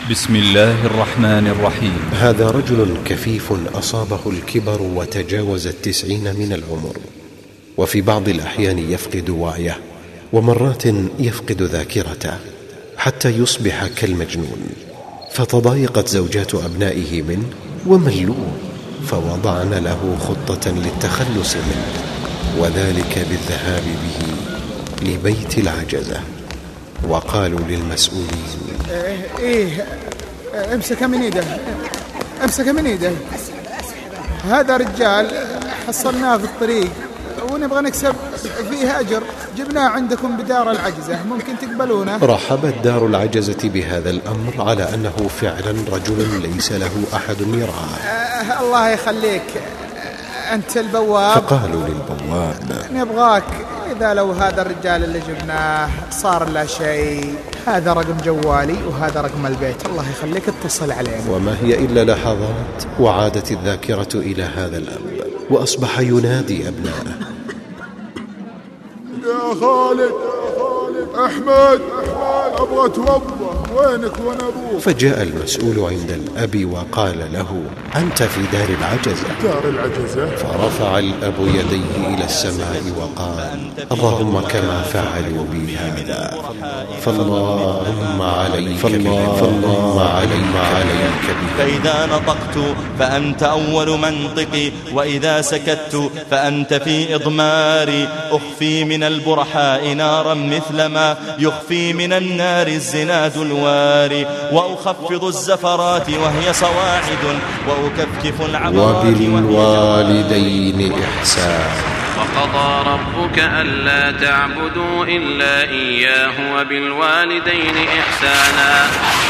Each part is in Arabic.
بسم الله الرحمن الرحيم. هذا رجل كفيف أصابه الكبر وتجاوز 90 من العمر، وفي بعض الأحيان يفقد وعيه، ومرات يفقد ذاكرته حتى يصبح كالمجنون. فتضايقت زوجات أبنائه منه وملوه، فوضعن له خطة للتخلص منه، وذلك بالذهاب به لبيت العجزة. وقالوا للمسؤولين: امسك من ايده، هذا رجال حصلناه في الطريق ونبغى نكسب فيه أجر، جبناه عندكم بدار العجزة، ممكن تقبلونه؟ رحبت دار العجزة بهذا الأمر على أنه فعلا رجل ليس له أحد يرعاه. الله يخليك، أنت البواب؟ فقالوا للبواب: نبغاك إذا لو هذا الرجال اللي جبناه صار لا شيء، هذا رقم جوالي وهذا رقم البيت، الله يخليك اتصل علينا. وما هي إلا لحظات، وعادت الذاكرة إلى هذا الأب، وأصبح ينادي أبناءه: يا خالد، أحمد، أبغى أتوضأ، وينك وين أبوك؟ فجاء المسؤول عند الأب وقال له: أنت في دار العجزة. دار العجزة؟ فرفع الأب يديه إلى السماء وقال: اللهم كما فعلوا بي هذا، فاللهم عليك به. فإذا نطقت فأنت أول منطقي، وإذا سكت فأنت في إضماري. أخفي من البرحاء نارا مثلما يخفي من النار الزناد الواري، وأخفض الزفرات وهي صواعد، وأكفكف العبرات وبالوالدين إحسانا. وقضى ربك ألا تعبدوا إلا إياه وبالوالدين إحسانا.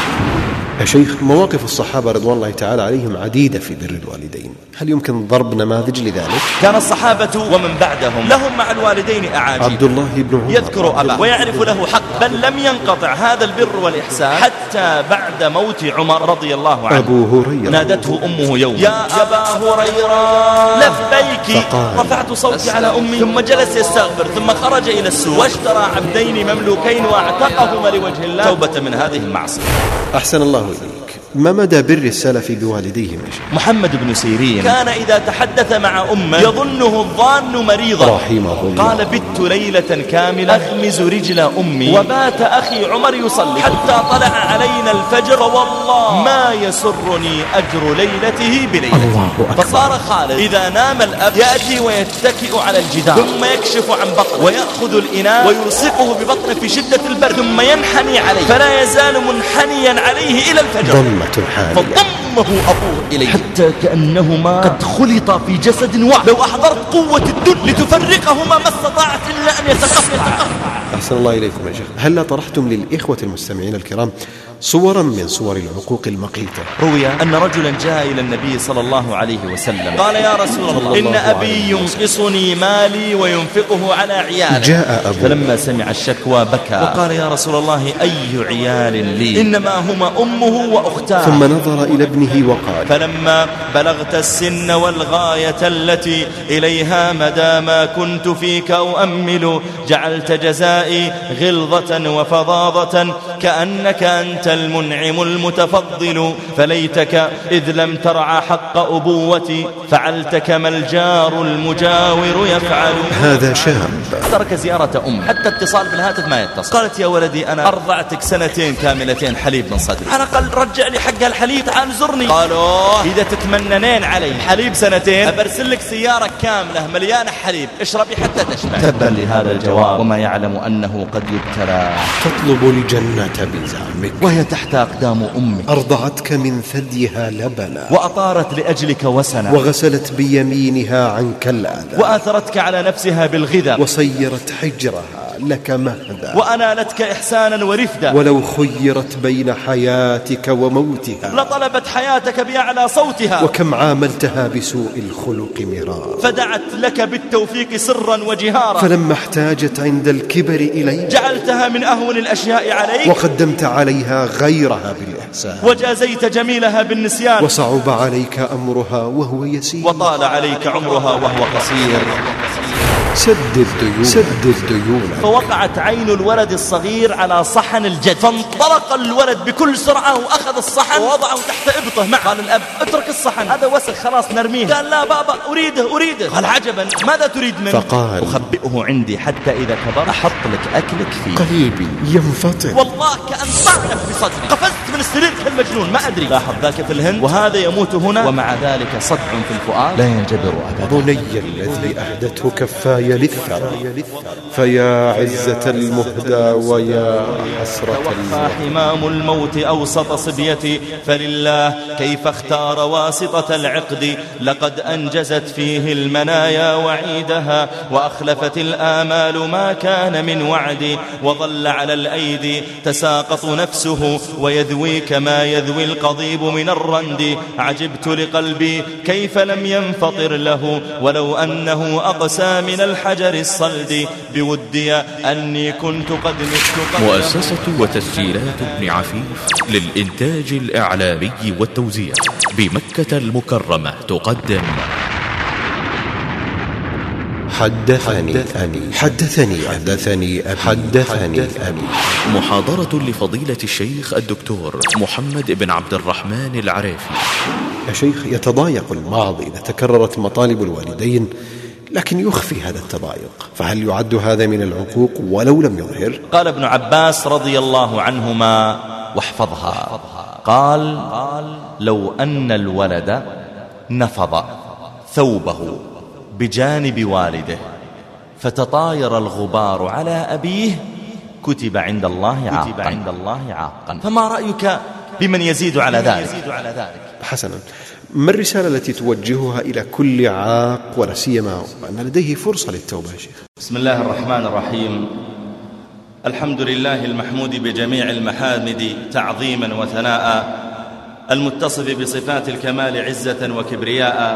يا شيخ، مواقف الصحابة رضوان الله تعالى عليهم عديدة في بر الوالدين، هل يمكن ضرب نماذج لذلك؟ كان الصحابة ومن بعدهم لهم مع الوالدين أعاجيب. عبد الله بن عمر يذكر أباه ويعرف له حق، بل لم ينقطع هذا البر والإحسان حتى بعد موت عمر رضي الله عنه. أبو هريرة نادته أمه يوم: يا أبا هريرة لبيك. رفعت صوتي على أمي، ثم جلس يستغفر، ثم خرج إلى السوق واشترى عبدين مملوكين واعتقهما لوجه الله توبة من هذه المعصية. أحسن الله إليك. ما مدى بر السلف بوالديهم؟ محمد بن سيرين كان إذا تحدث مع أمه يظنه الظان مريضا رحمه الله. قال: بت ليلة كاملة أغمز رجل أمي، وبات أخي عمر يصلي حتى طلع علينا الفجر، والله ما يسرني أجر ليلته بليلته. فصار خالد إذا نام الأب يأتي ويتكئ على الجدار، ثم يكشف عن بطنه ويأخذ الإناء ويلصقه ببطنه في شدة البرد، ثم ينحني عليه فلا يزال منحنيا عليه إلى الفجر. فضمه أبوه إليه حتى كأنهما قد خلطا في جسد واحد. لو أحضرت قوة الدل لتفرقهما ما استطاعت إلا أن يتقطعا. أحسن الله إليكم يا شيخ. هل طرحتم للإخوة المستمعين الكرام صورا من صور العقوق المقيتة؟ روي أن رجلا جاء إلى النبي صلى الله عليه وسلم قال: يا رسول الله، إن أبي ينقصني مالي وينفقه على عياله. جاء أبو فلما سمع الشكوى بكى وقال: يا رسول الله، أي عيال لي؟ إنما هما أمه وأختاه. ثم نظر إلى ابنه وقال: فلما بلغت السن والغاية التي إليها مدى ما كنت فيك أؤمل، جعلت جزائي غلظة وفظاظة كأنك أنت المنعم المتفضل، فليتك إذ لم ترعى حق أبوتي، فعلت كما الجار المجاور يفعل. هذا شاب ترك زيارة أم، حتى اتصال بالهاتف ما يتصل. قالت: يا ولدي، أنا أرضعتك 2 سنين كاملتين حليب من صدري، على الأقل رجع لي حق الحليب، تعال زرني. قالوا: إذا تتمننين علي حليب 2 سنين أبرسل لك سيارة كاملة مليانة حليب، اشربي حتى تشبع. تبا لهذا الجواب، وما يعلم أنه قد يبتلى. تطلب الجنة بزعمك وهي تحت أقدام أمك، أرضعتك من ثديها لبنا، وأطارت لأجلك وسنا، وغسلت بيمينها عنك الأذى، وآثرتك على نفسها بالغذاء، وصيرت حجرها لك مهدا، وأنالتك إحسانا ورفدا. ولو خيرت بين حياتك وموتها لطلبت حياتك بأعلى صوتها. وكم عاملتها بسوء الخلق مرارا، فدعت لك بالتوفيق سرا وجهارا. فلما احتاجت عند الكبر إليك جعلتها من أهون الأشياء عليك، وقدمت عليها غيرها بالإحسان، وجازيت جميلها بالنسيان. وصعب عليك أمرها وهو يسير، وطال عليك عمرها وهو قصير. سد الديون. فوقعت عين الولد الصغير على صحن الجد، فانطلق الولد بكل سرعة وأخذ الصحن ووضعه تحت إبطه. قال الأب اترك الصحن، هذا وسخ خلاص نرميه. قال لا بابا أريده. قال عجبا ماذا تريد منه؟ فقال أخبئه عندي حتى إذا كبر أحط لك أكلك فيه. قلبي ينفطر، والله كأن طعنك بصدري، قفزت من السرير كالمجنون ما أدري. لاحظ ذاك في الهند وهذا يموت هنا، ومع ذلك صدع في الفؤاد لا ينجبر أبدا. بني الذي أهدته كفاي للثرى، فيا عزة المهدى ويا حسرة توفى حمام الموت أوسط صبيتي، فلله كيف اختار واسطة العقد. لقد أنجزت فيه المنايا وعيدها، وأخلفت الآمال ما كان من وعد. وظل على الأيدي تساقط نفسه، ويذوي كما يذوي القضيب من الرند. عجبت لقلبي كيف لم ينفطر له، ولو أنه أقسى من الحجر الصلد. بودي أني كنت قد مت. مؤسسة وتسجيلات ابن عفيف للإنتاج الإعلامي والتوزيع بمكة المكرمة تقدم حدثني أبي. محاضرة لفضيلة الشيخ الدكتور محمد بن عبد الرحمن العريفي. يا شيخ، يتضايق الماضي إذا تكررت مطالب الوالدين، لكن يخفي هذا التضايق، فهل يعد هذا من العقوق ولو لم يظهر؟ قال ابن عباس رضي الله عنهما واحفظها، قال لو أن الولد نفض ثوبه بجانب والده فتطاير الغبار على أبيه كتب عند الله عاقا. فما رأيك بمن يزيد على ذلك؟ حسنا، ما الرسالة التي توجهها إلى كل عاق ولا سيما أن لديه فرصة للتوبة؟ بسم الله الرحمن الرحيم. الحمد لله المحمود بجميع المحامد تعظيما وثناء، المتصف بصفات الكمال عزة وكبرياء،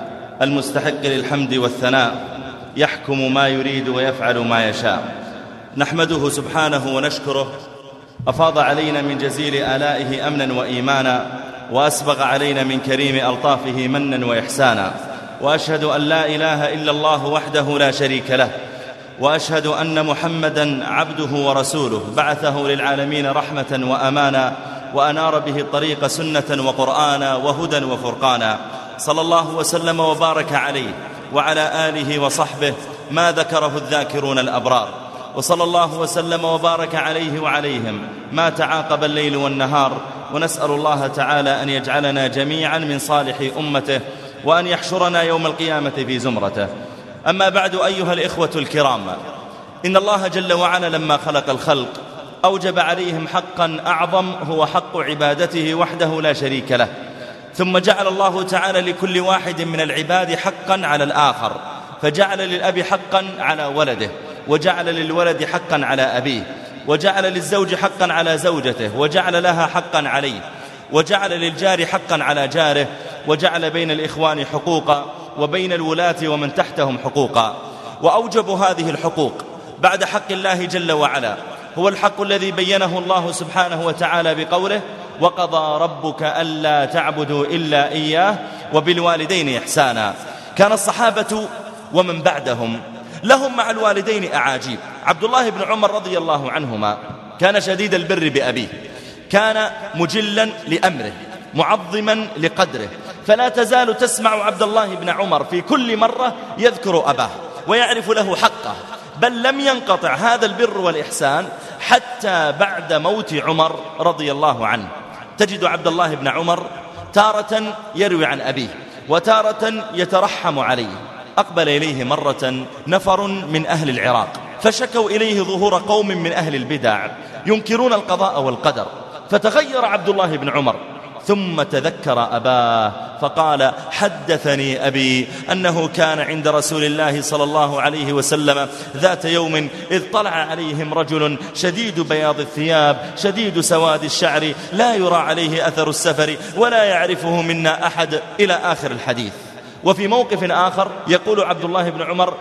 المستحق للحمد والثناء، يحكم ما يريد ويفعل ما يشاء. نحمده سبحانه ونشكره، أفاض علينا من جزيل آلائه أمنا وإيمانا، وأسبغ علينا من كريم ألطافه منا وإحسانا. وأشهد أن لا إله إلا الله وحده لا شريك له، وأشهد أن محمدا عبده ورسوله، بعثه للعالمين رحمة وأمانا، وأنار به الطريق سنة وقرآنا وهدى وفرقانا. صلى الله وسلم وبارك عليه وعلى آله وصحبه ما ذكره الذاكرون الأبرار، وصلى الله وسلم وبارك عليه وعليهم ما تعاقب الليل والنهار. ونسأل الله تعالى أن يجعلنا جميعا من صالح أمته، وأن يحشرنا يوم القيامة في زمرته. أما بعد أيها الإخوة الكرام، إن الله جل وعلا لما خلق الخلق أوجب عليهم حقا أعظم، هو حق عبادته وحده لا شريك له. ثم جعل الله تعالى لكل واحد من العباد حقا على الآخر، فجعل للأب حقا على ولده، وجعل للولد حقا على أبيه، وجعل للزوج حقا على زوجته، وجعل لها حقا عليه، وجعل للجار حقا على جاره، وجعل بين الإخوان حقوقا، وبين الولاة ومن تحتهم حقوقا. وأوجب هذه الحقوق بعد حق الله جل وعلا هو الحق الذي بينه الله سبحانه وتعالى بقوله: وقضى ربك ألا تعبدوا إلا إياه وبالوالدين إحسانا. كان الصحابة ومن بعدهم لهم مع الوالدين أعاجيب. عبد الله بن عمر رضي الله عنهما كان شديد البر بأبيه، كان مجلا لأمره، معظما لقدره، فلا تزال تسمع عبد الله بن عمر في كل مرة يذكر أباه ويعرف له حقه، بل لم ينقطع هذا البر والإحسان حتى بعد موت عمر رضي الله عنه. تجد عبد الله بن عمر تارة يروي عن أبيه وتارة يترحم عليه. أقبل إليه مرة نفر من أهل العراق فشكوا إليه ظهور قوم من أهل البدع ينكرون القضاء والقدر، فتغير عبد الله بن عمر ثم تذكر أباه فقال: حدثني أبي أنه كان عند رسول الله صلى الله عليه وسلم ذات يوم إذ طلع عليهم رجل شديد بياض الثياب شديد سواد الشعر لا يرى عليه أثر السفر ولا يعرفه منا أحد، إلى آخر الحديث. وفي موقف آخر يقول عبد الله بن عمر: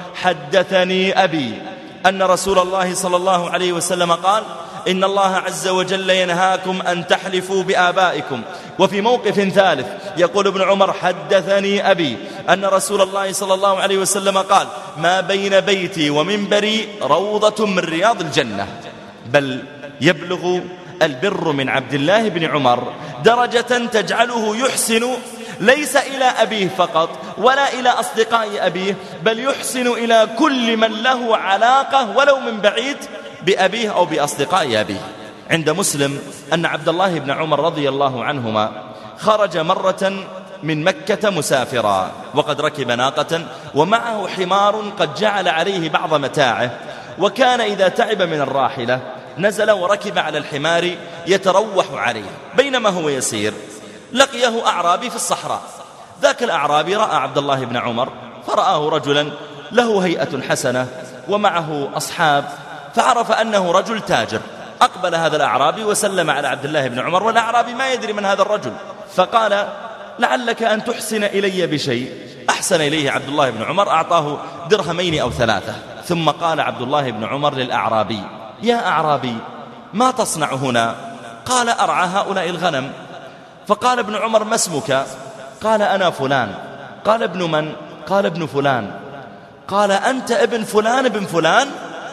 حدثني أبي أن رسول الله صلى الله عليه وسلم قال: إن الله عز وجل ينهاكم أن تحلفوا بآبائكم. وفي موقف ثالث يقول ابن عمر: حدثني أبي أن رسول الله صلى الله عليه وسلم قال: ما بين بيتي ومنبري روضة من رياض الجنة. بل يبلغ البر من عبد الله بن عمر درجة تجعله يحسن ليس إلى أبيه فقط ولا إلى أصدقاء أبيه، بل يحسن إلى كل من له علاقة ولو من بعيد بأبيه أو بأصدقاء أبيه. عند مسلم أن عبد الله بن عمر رضي الله عنهما خرج مرة من مكة مسافرا، وقد ركب ناقة ومعه حمار قد جعل عليه بعض متاعه، وكان إذا تعب من الراحلة نزل وركب على الحمار يتروح عليه. بينما هو يسير لقيه أعرابي في الصحراء. ذاك الأعرابي رأى عبد الله بن عمر فرآه رجلا له هيئة حسنة ومعه أصحاب، فعرف أنه رجل تاجر. أقبل هذا الأعرابي وسلم على عبد الله بن عمر، والأعرابي ما يدري من هذا الرجل، فقال: لعلك أن تحسن إلي بشيء. أحسن إليه عبد الله بن عمر، أعطاه درهمين أو 3. ثم قال عبد الله بن عمر للأعرابي: يا أعرابي، ما تصنع هنا؟ قال: أرعى هؤلاء الغنم. فقال ابن عمر: ما اسمك؟ قال: أنا فلان. قال: ابن من؟ قال: ابن فلان. قال: أنت ابن فلان ابن فلان؟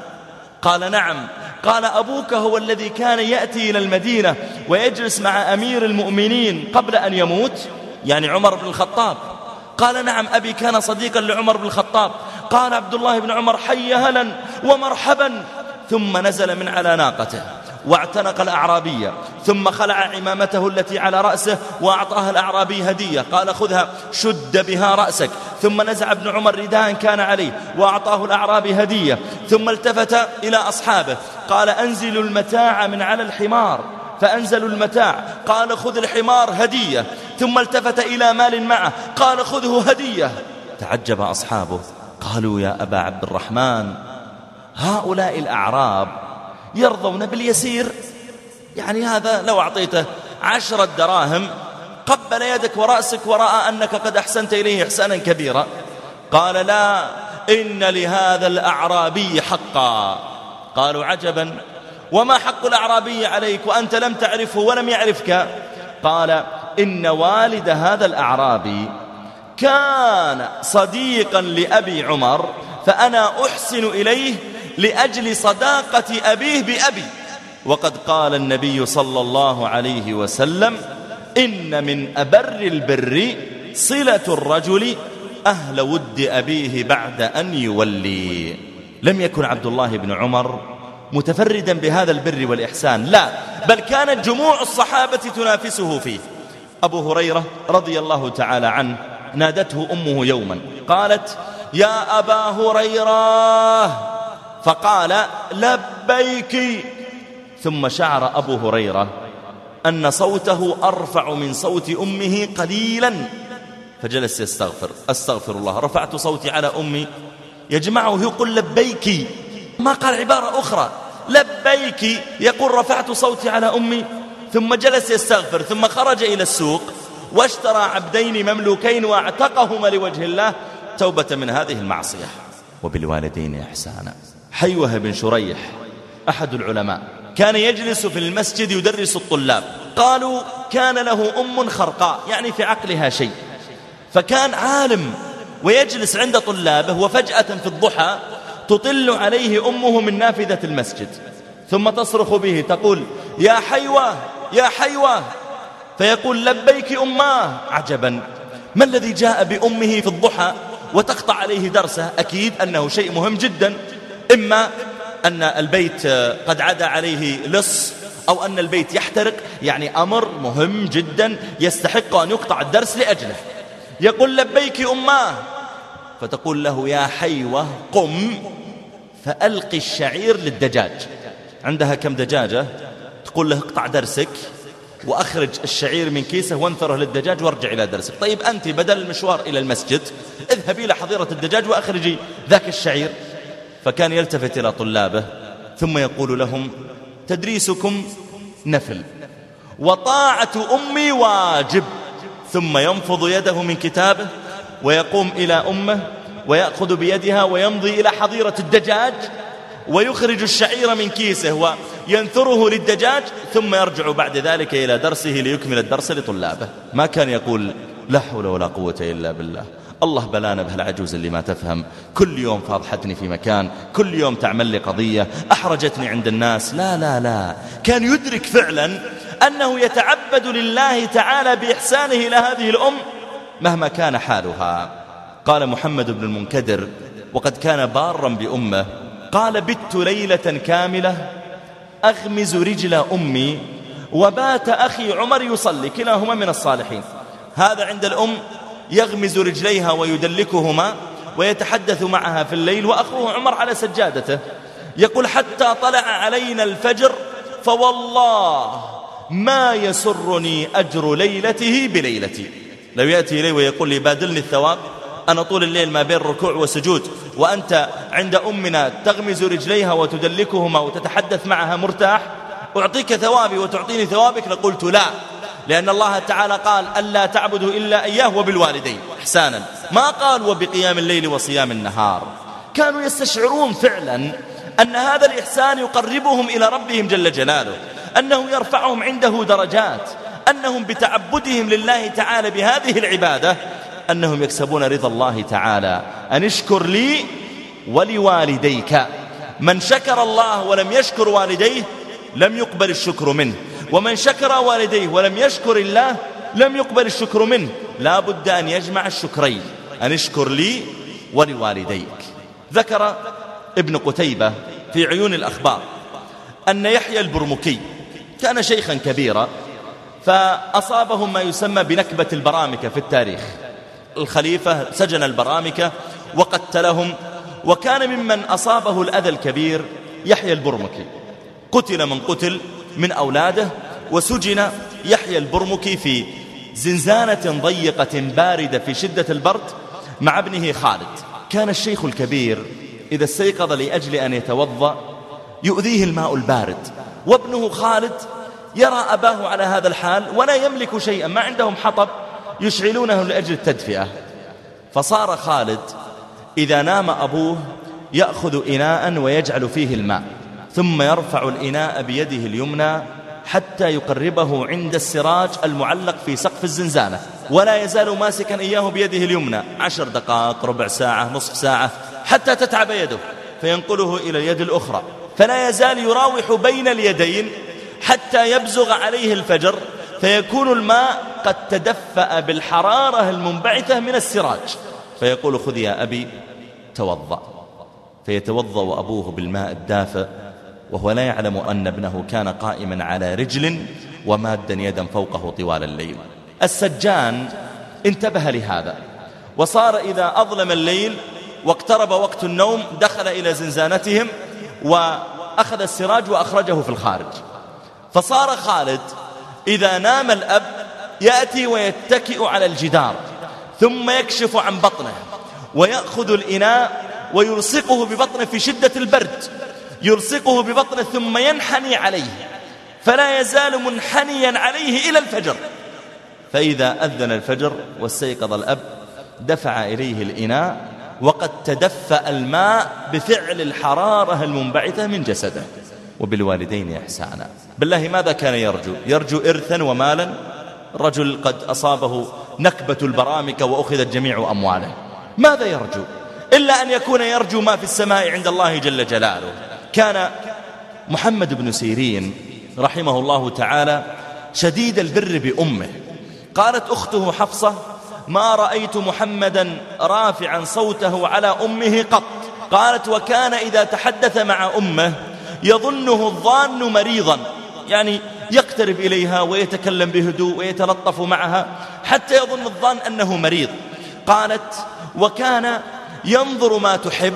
قال: نعم. قال: أبوك هو الذي كان يأتي إلى المدينة ويجلس مع أمير المؤمنين قبل أن يموت، يعني عمر بن الخطاب؟ قال: نعم، أبي كان صديقا لعمر بن الخطاب. قال عبد الله بن عمر: حي هلا ومرحبا. ثم نزل من على ناقته واعتنق الأعرابية، ثم خلع عمامته التي على رأسه وأعطاها الأعرابي هدية. قال: خذها شد بها رأسك. ثم نزع ابن عمر رداء كان عليه وأعطاه الأعرابي هدية. ثم التفت إلى أصحابه قال: أنزلوا المتاع من على الحمار. فأنزلوا المتاع. قال: خذ الحمار هدية. ثم التفت إلى مال معه قال: خذه هدية. تعجب أصحابه، قالوا: يا أبا عبد الرحمن، هؤلاء الأعراب يرضون باليسير، يعني هذا لو أعطيته 10 دراهم قبل يدك ورأسك ورأى أنك قد أحسنت إليه إحسانا كبيرا. قال: لا، إن لهذا الأعرابي حقا. قالوا: عجبا، وما حق الأعرابي عليك وأنت لم تعرفه ولم يعرفك؟ قال: إن والد هذا الأعرابي كان صديقا لأبي عمر، فأنا أحسن إليه لأجل صداقة أبيه بأبي. وقد قال النبي صلى الله عليه وسلم: إن من أبر البر صلة الرجل أهل ود أبيه بعد أن يولي. لم يكن عبد الله بن عمر متفردا بهذا البر والإحسان، لا، بل كانت جموع الصحابة تنافسه فيه. أبو هريرة رضي الله تعالى عنه نادته أمه يوما قالت: يا أبا هريرة، فقال: لبيك. ثم شعر أبو هريرة أن صوته أرفع من صوت أمه قليلا، فجلس يستغفر: أستغفر الله، رفعت صوتي على أمي. يجمعه يقول: لبيك، ما قال عبارة أخرى، لبيك، يقول: رفعت صوتي على أمي. ثم جلس يستغفر، ثم خرج إلى السوق واشترى عبدين مملوكين واعتقهما لوجه الله توبة من هذه المعصية. وبالوالدين إحسانا. حيوة بن شريح أحد العلماء كان يجلس في المسجد يدرس الطلاب. قالوا: كان له أم خرقاء، يعني في عقلها شيء، فكان عالم ويجلس عند طلابه، وفجأة في الضحى تطل عليه أمه من نافذة المسجد ثم تصرخ به تقول: يا حيوة، يا حيوة. فيقول: لبيك أماه. عجبا، ما الذي جاء بأمه في الضحى وتقطع عليه درسه؟ أكيد أنه شيء مهم جدا، إما أن البيت قد عدا عليه لص، أو أن البيت يحترق، يعني أمر مهم جدا يستحق أن يقطع الدرس لأجله. يقول: لبيك أماه. فتقول له: يا حيوة، قم فألقي الشعير للدجاج. عندها كم دجاجة، تقول له: اقطع درسك وأخرج الشعير من كيسه وانثره للدجاج وارجع إلى درسك. طيب أنت بدل المشوار إلى المسجد اذهبي إلى حظيرة الدجاج وأخرجي ذاك الشعير. فكان يلتفت إلى طلابه ثم يقول لهم: تدريسكم نفل وطاعة أمي واجب. ثم ينفض يده من كتابه ويقوم إلى أمه ويأخذ بيدها ويمضي إلى حظيرة الدجاج ويخرج الشعير من كيسه وينثره للدجاج، ثم يرجع بعد ذلك إلى درسه ليكمل الدرس لطلابه. ما كان يقول: لا حول ولا قوة إلا بالله، الله بلانا بهالعجوز اللي ما تفهم، كل يوم فاضحتني في مكان، كل يوم تعمل لي قضية، أحرجتني عند الناس. لا لا لا، كان يدرك فعلا أنه يتعبد لله تعالى بإحسانه إلى هذه الأم مهما كان حالها. قال محمد بن المنكدر وقد كان بارا بأمه، قال: بت ليلة كاملة أغمز رجل أمي وبات أخي عمر يصلي، كلاهما من الصالحين. هذا عند الأم يغمز رجليها ويدلكهما ويتحدث معها في الليل، وأخوه عمر على سجادته يقول: حتى طلع علينا الفجر فوالله ما يسرني أجر ليلته بليلتي. لو يأتي إلي ويقول لي: بادلني الثواب، أنا طول الليل ما بين ركوع وسجود وأنت عند أمنا تغمز رجليها وتدلكهما وتتحدث معها مرتاح، أعطيك ثوابي وتعطيني ثوابك، لقلت لا، لأن الله تعالى قال: ألا تعبدوا إلا إياه وبالوالدين إحسانا، ما قال وبقيام الليل وصيام النهار. كانوا يستشعرون فعلا أن هذا الإحسان يقربهم إلى ربهم جل جلاله، أنه يرفعهم عنده درجات، أنهم بتعبدهم لله تعالى بهذه العبادة أنهم يكسبون رضا الله تعالى. أن اشكر لي ولوالديك. من شكر الله ولم يشكر والديه لم يقبل الشكر منه، ومن شكر والديه ولم يشكر الله لم يقبل الشكر منه. لا بد أن يجمع الشكرين، أن اشكر لي ولوالديك. ذكر ابن قتيبة في عيون الأخبار أن يحيى البرمكي كان شيخا كبيرا، فأصابهم ما يسمى بنكبة البرامكة في التاريخ. الخليفة سجن البرامكة وقتلهم، وكان ممن أصابه الأذى الكبير يحيى البرمكي. قتل من قتل من أولاده، وسجن يحيى البرمكي في زنزانة ضيقة باردة في شدة البرد مع ابنه خالد. كان الشيخ الكبير إذا استيقظ لأجل أن يتوضأ يؤذيه الماء البارد، وابنه خالد يرى أباه على هذا الحال ولا يملك شيئا، ما عندهم حطب يشعلونه لأجل التدفئة. فصار خالد إذا نام أبوه يأخذ إناء ويجعل فيه الماء، ثم يرفع الإناء بيده اليمنى حتى يقربه عند السراج المعلق في سقف الزنزانة، ولا يزال ماسكا إياه بيده اليمنى 10 دقائق، ربع ساعة، نصف ساعة، حتى تتعب يده، فينقله إلى اليد الأخرى، فلا يزال يراوح بين اليدين حتى يبزغ عليه الفجر، فيكون الماء قد تدفأ بالحرارة المنبعثة من السراج، فيقول: خذ يا أبي توضأ. فيتوضأ أبوه بالماء الدافئ وهو لا يعلم أن ابنه كان قائما على رجل ومادا يدا فوقه طوال الليل. السجان انتبه لهذا، وصار إذا أظلم الليل واقترب وقت النوم دخل إلى زنزانتهم وأخذ السراج وأخرجه في الخارج. فصار خالد إذا نام الأب يأتي ويتكئ على الجدار، ثم يكشف عن بطنه ويأخذ الإناء ويلصقه ببطنه في شدة البرد، يلصقه ببطنه ثم ينحني عليه، فلا يزال منحنيا عليه إلى الفجر. فإذا أذن الفجر واستيقظ الأب دفع إليه الإناء وقد تدفأ الماء بفعل الحرارة المنبعثة من جسده. وبالوالدين إحسانا. بالله ماذا كان يرجو؟ يرجو إرثا ومالا؟ رجل قد أصابه نكبة البرامكة وأخذت جميع أمواله، ماذا يرجو إلا أن يكون يرجو ما في السماء عند الله جل جلاله. كان محمد بن سيرين رحمه الله تعالى شديد البر بأمه. قالت أخته حفصة: ما رأيت محمدا رافعا صوته على أمه قط. قالت: وكان إذا تحدث مع أمه يظنه الظان مريضا، يعني يقترب إليها ويتكلم بهدوء ويتلطف معها حتى يظن الظان أنه مريض. قالت: وكان ينظر ما تحب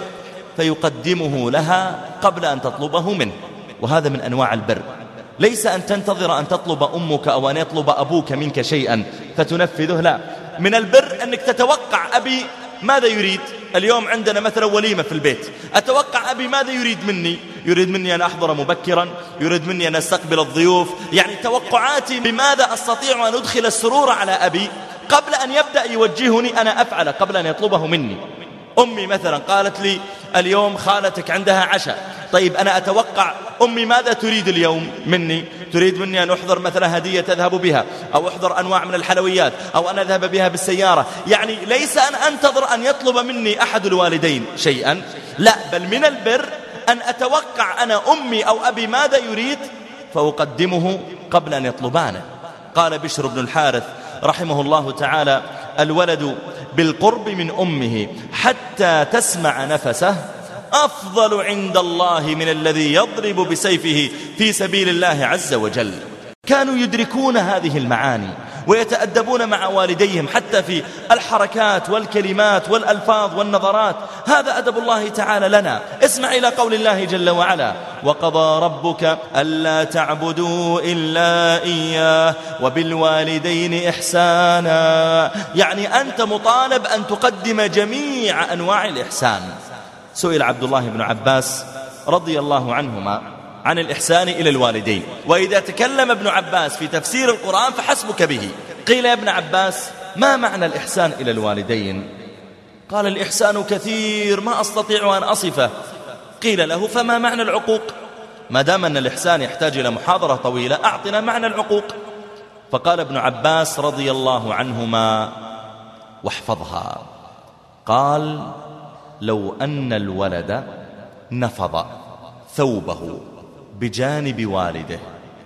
فيقدمه لها قبل أن تطلبه منه. وهذا من أنواع البر، ليس أن تنتظر أن تطلب أمك أو أن يطلب أبوك منك شيئا فتنفذه، لا، من البر أنك تتوقع أبي ماذا يريد. اليوم عندنا مثلا وليمة في البيت، أتوقع أبي ماذا يريد مني؟ يريد مني أن أحضر مبكرا، يريد مني أن أستقبل الضيوف، يعني توقعاتي بماذا أستطيع أن أدخل السرور على أبي قبل أن يبدأ يوجهني أنا أفعل قبل أن يطلبه مني. أمي مثلا قالت لي اليوم خالتك عندها عشاء، طيب أنا أتوقع أمي ماذا تريد اليوم مني؟ تريد مني أن أحضر مثلا هدية تذهب بها، أو أحضر أنواع من الحلويات، أو أن أذهب بها بالسيارة. يعني ليس أن أنتظر أن يطلب مني أحد الوالدين شيئا، لا، بل من البر أن أتوقع أنا أمي أو أبي ماذا يريد فأقدمه قبل أن يطلبانه. قال بشر بن الحارث رحمه الله تعالى: الولد بالقرب من أمه حتى تسمع نفسه أفضل عند الله من الذي يضرب بسيفه في سبيل الله عز وجل. كانوا يدركون هذه المعاني ويتأدبون مع والديهم حتى في الحركات والكلمات والألفاظ والنظرات. هذا أدب الله تعالى لنا. اسمع إلى قول الله جل وعلا: وقضى ربك ألا تعبدوا إلا إياه وبالوالدين إحسانا. يعني أنت مطالب أن تقدم جميع أنواع الإحسان. سئل عبد الله بن عباس رضي الله عنهما عن الإحسان إلى الوالدين، وإذا تكلم ابن عباس في تفسير القرآن فحسبك به. قيل يا ابن عباس: ما معنى الإحسان إلى الوالدين؟ قال: الإحسان كثير ما أستطيع أن أصفه. قيل له: فما معنى العقوق؟ ما دام أن الإحسان يحتاج إلى محاضرة طويلة أعطنا معنى العقوق. فقال ابن عباس رضي الله عنهما واحفظها، قال: لو أن الولد نفض ثوبه بجانب والده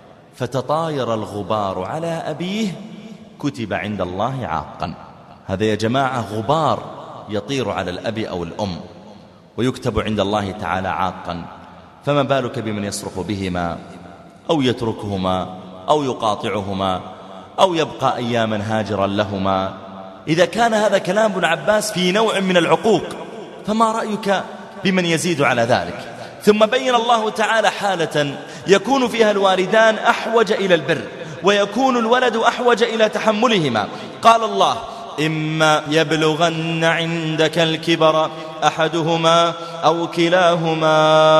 فتطاير الغبار على أبيه كتب عند الله عاقا. هذا يا جماعة غبار يطير على الأب أو الأم ويكتب عند الله تعالى عاقا، فما بالك بمن يصرخ بهما أو يتركهما أو يقاطعهما أو يبقى أياما هاجرا لهما. إذا كان هذا كلام ابن عباس في نوع من العقوق، فما رأيك بمن يزيد على ذلك؟ ثم بين الله تعالى حالة يكون فيها الوالدان أحوج إلى البر ويكون الولد أحوج إلى تحملهما. قال الله: إما يبلغن عندك الكبر أحدهما أو كلاهما.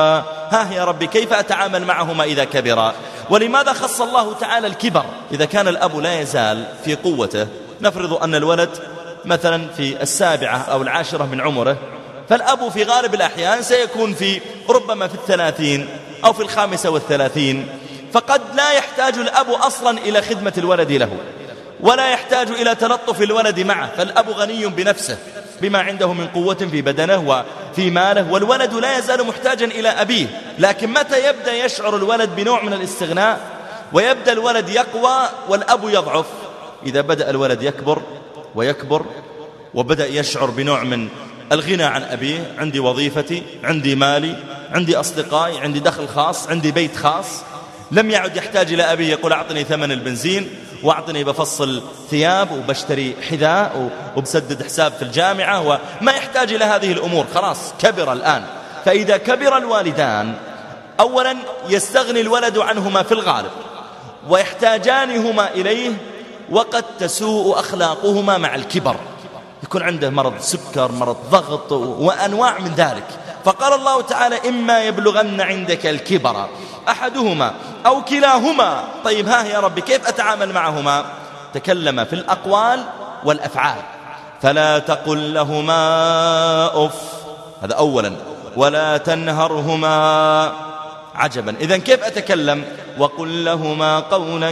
ها يا ربي، كيف أتعامل معهما إذا كبرا؟ ولماذا خص الله تعالى الكبر؟ إذا كان الأب لا يزال في قوته، نفرض أن الولد مثلا في 7 أو 10 من عمره، فالأب في غالب الأحيان سيكون في ربما في 30 أو في 35، فقد لا يحتاج الأب أصلا إلى خدمة الولد له ولا يحتاج إلى تلطف الولد معه، فالأب غني بنفسه بما عنده من قوة في بدنه وفي ماله، والولد لا يزال محتاجا إلى أبيه. لكن متى يبدأ يشعر الولد بنوع من الاستغناء ويبدأ الولد يقوى والأب يضعف؟ إذا بدأ الولد يكبر ويكبر وبدأ يشعر بنوع من الغنى عن أبيه: عندي وظيفتي، عندي مالي، عندي أصدقائي، عندي دخل خاص، عندي بيت خاص. لم يعد يحتاج إلى أبيه يقول: أعطني ثمن البنزين، وأعطني بفصل ثياب، وبشتري حذاء، وبسدد حساب في الجامعة، وما يحتاج إلى هذه الأمور. خلاص كبر الآن. فإذا كبر الوالدان، أولا يستغني الولد عنهما في الغالب ويحتاجانهما إليه، وقد تسوء أخلاقهما مع الكبر، يكون عنده مرض سكر، مرض ضغط، وأنواع من ذلك. فقال الله تعالى: إما يبلغن عندك الكبر أحدهما أو كلاهما. طيب ها يا ربي، كيف أتعامل معهما؟ تكلم في الأقوال والأفعال. فلا تقل لهما أف، هذا أولا، ولا تنهرهما. عجبا، إذن كيف أتكلم؟ وقل لهما قولا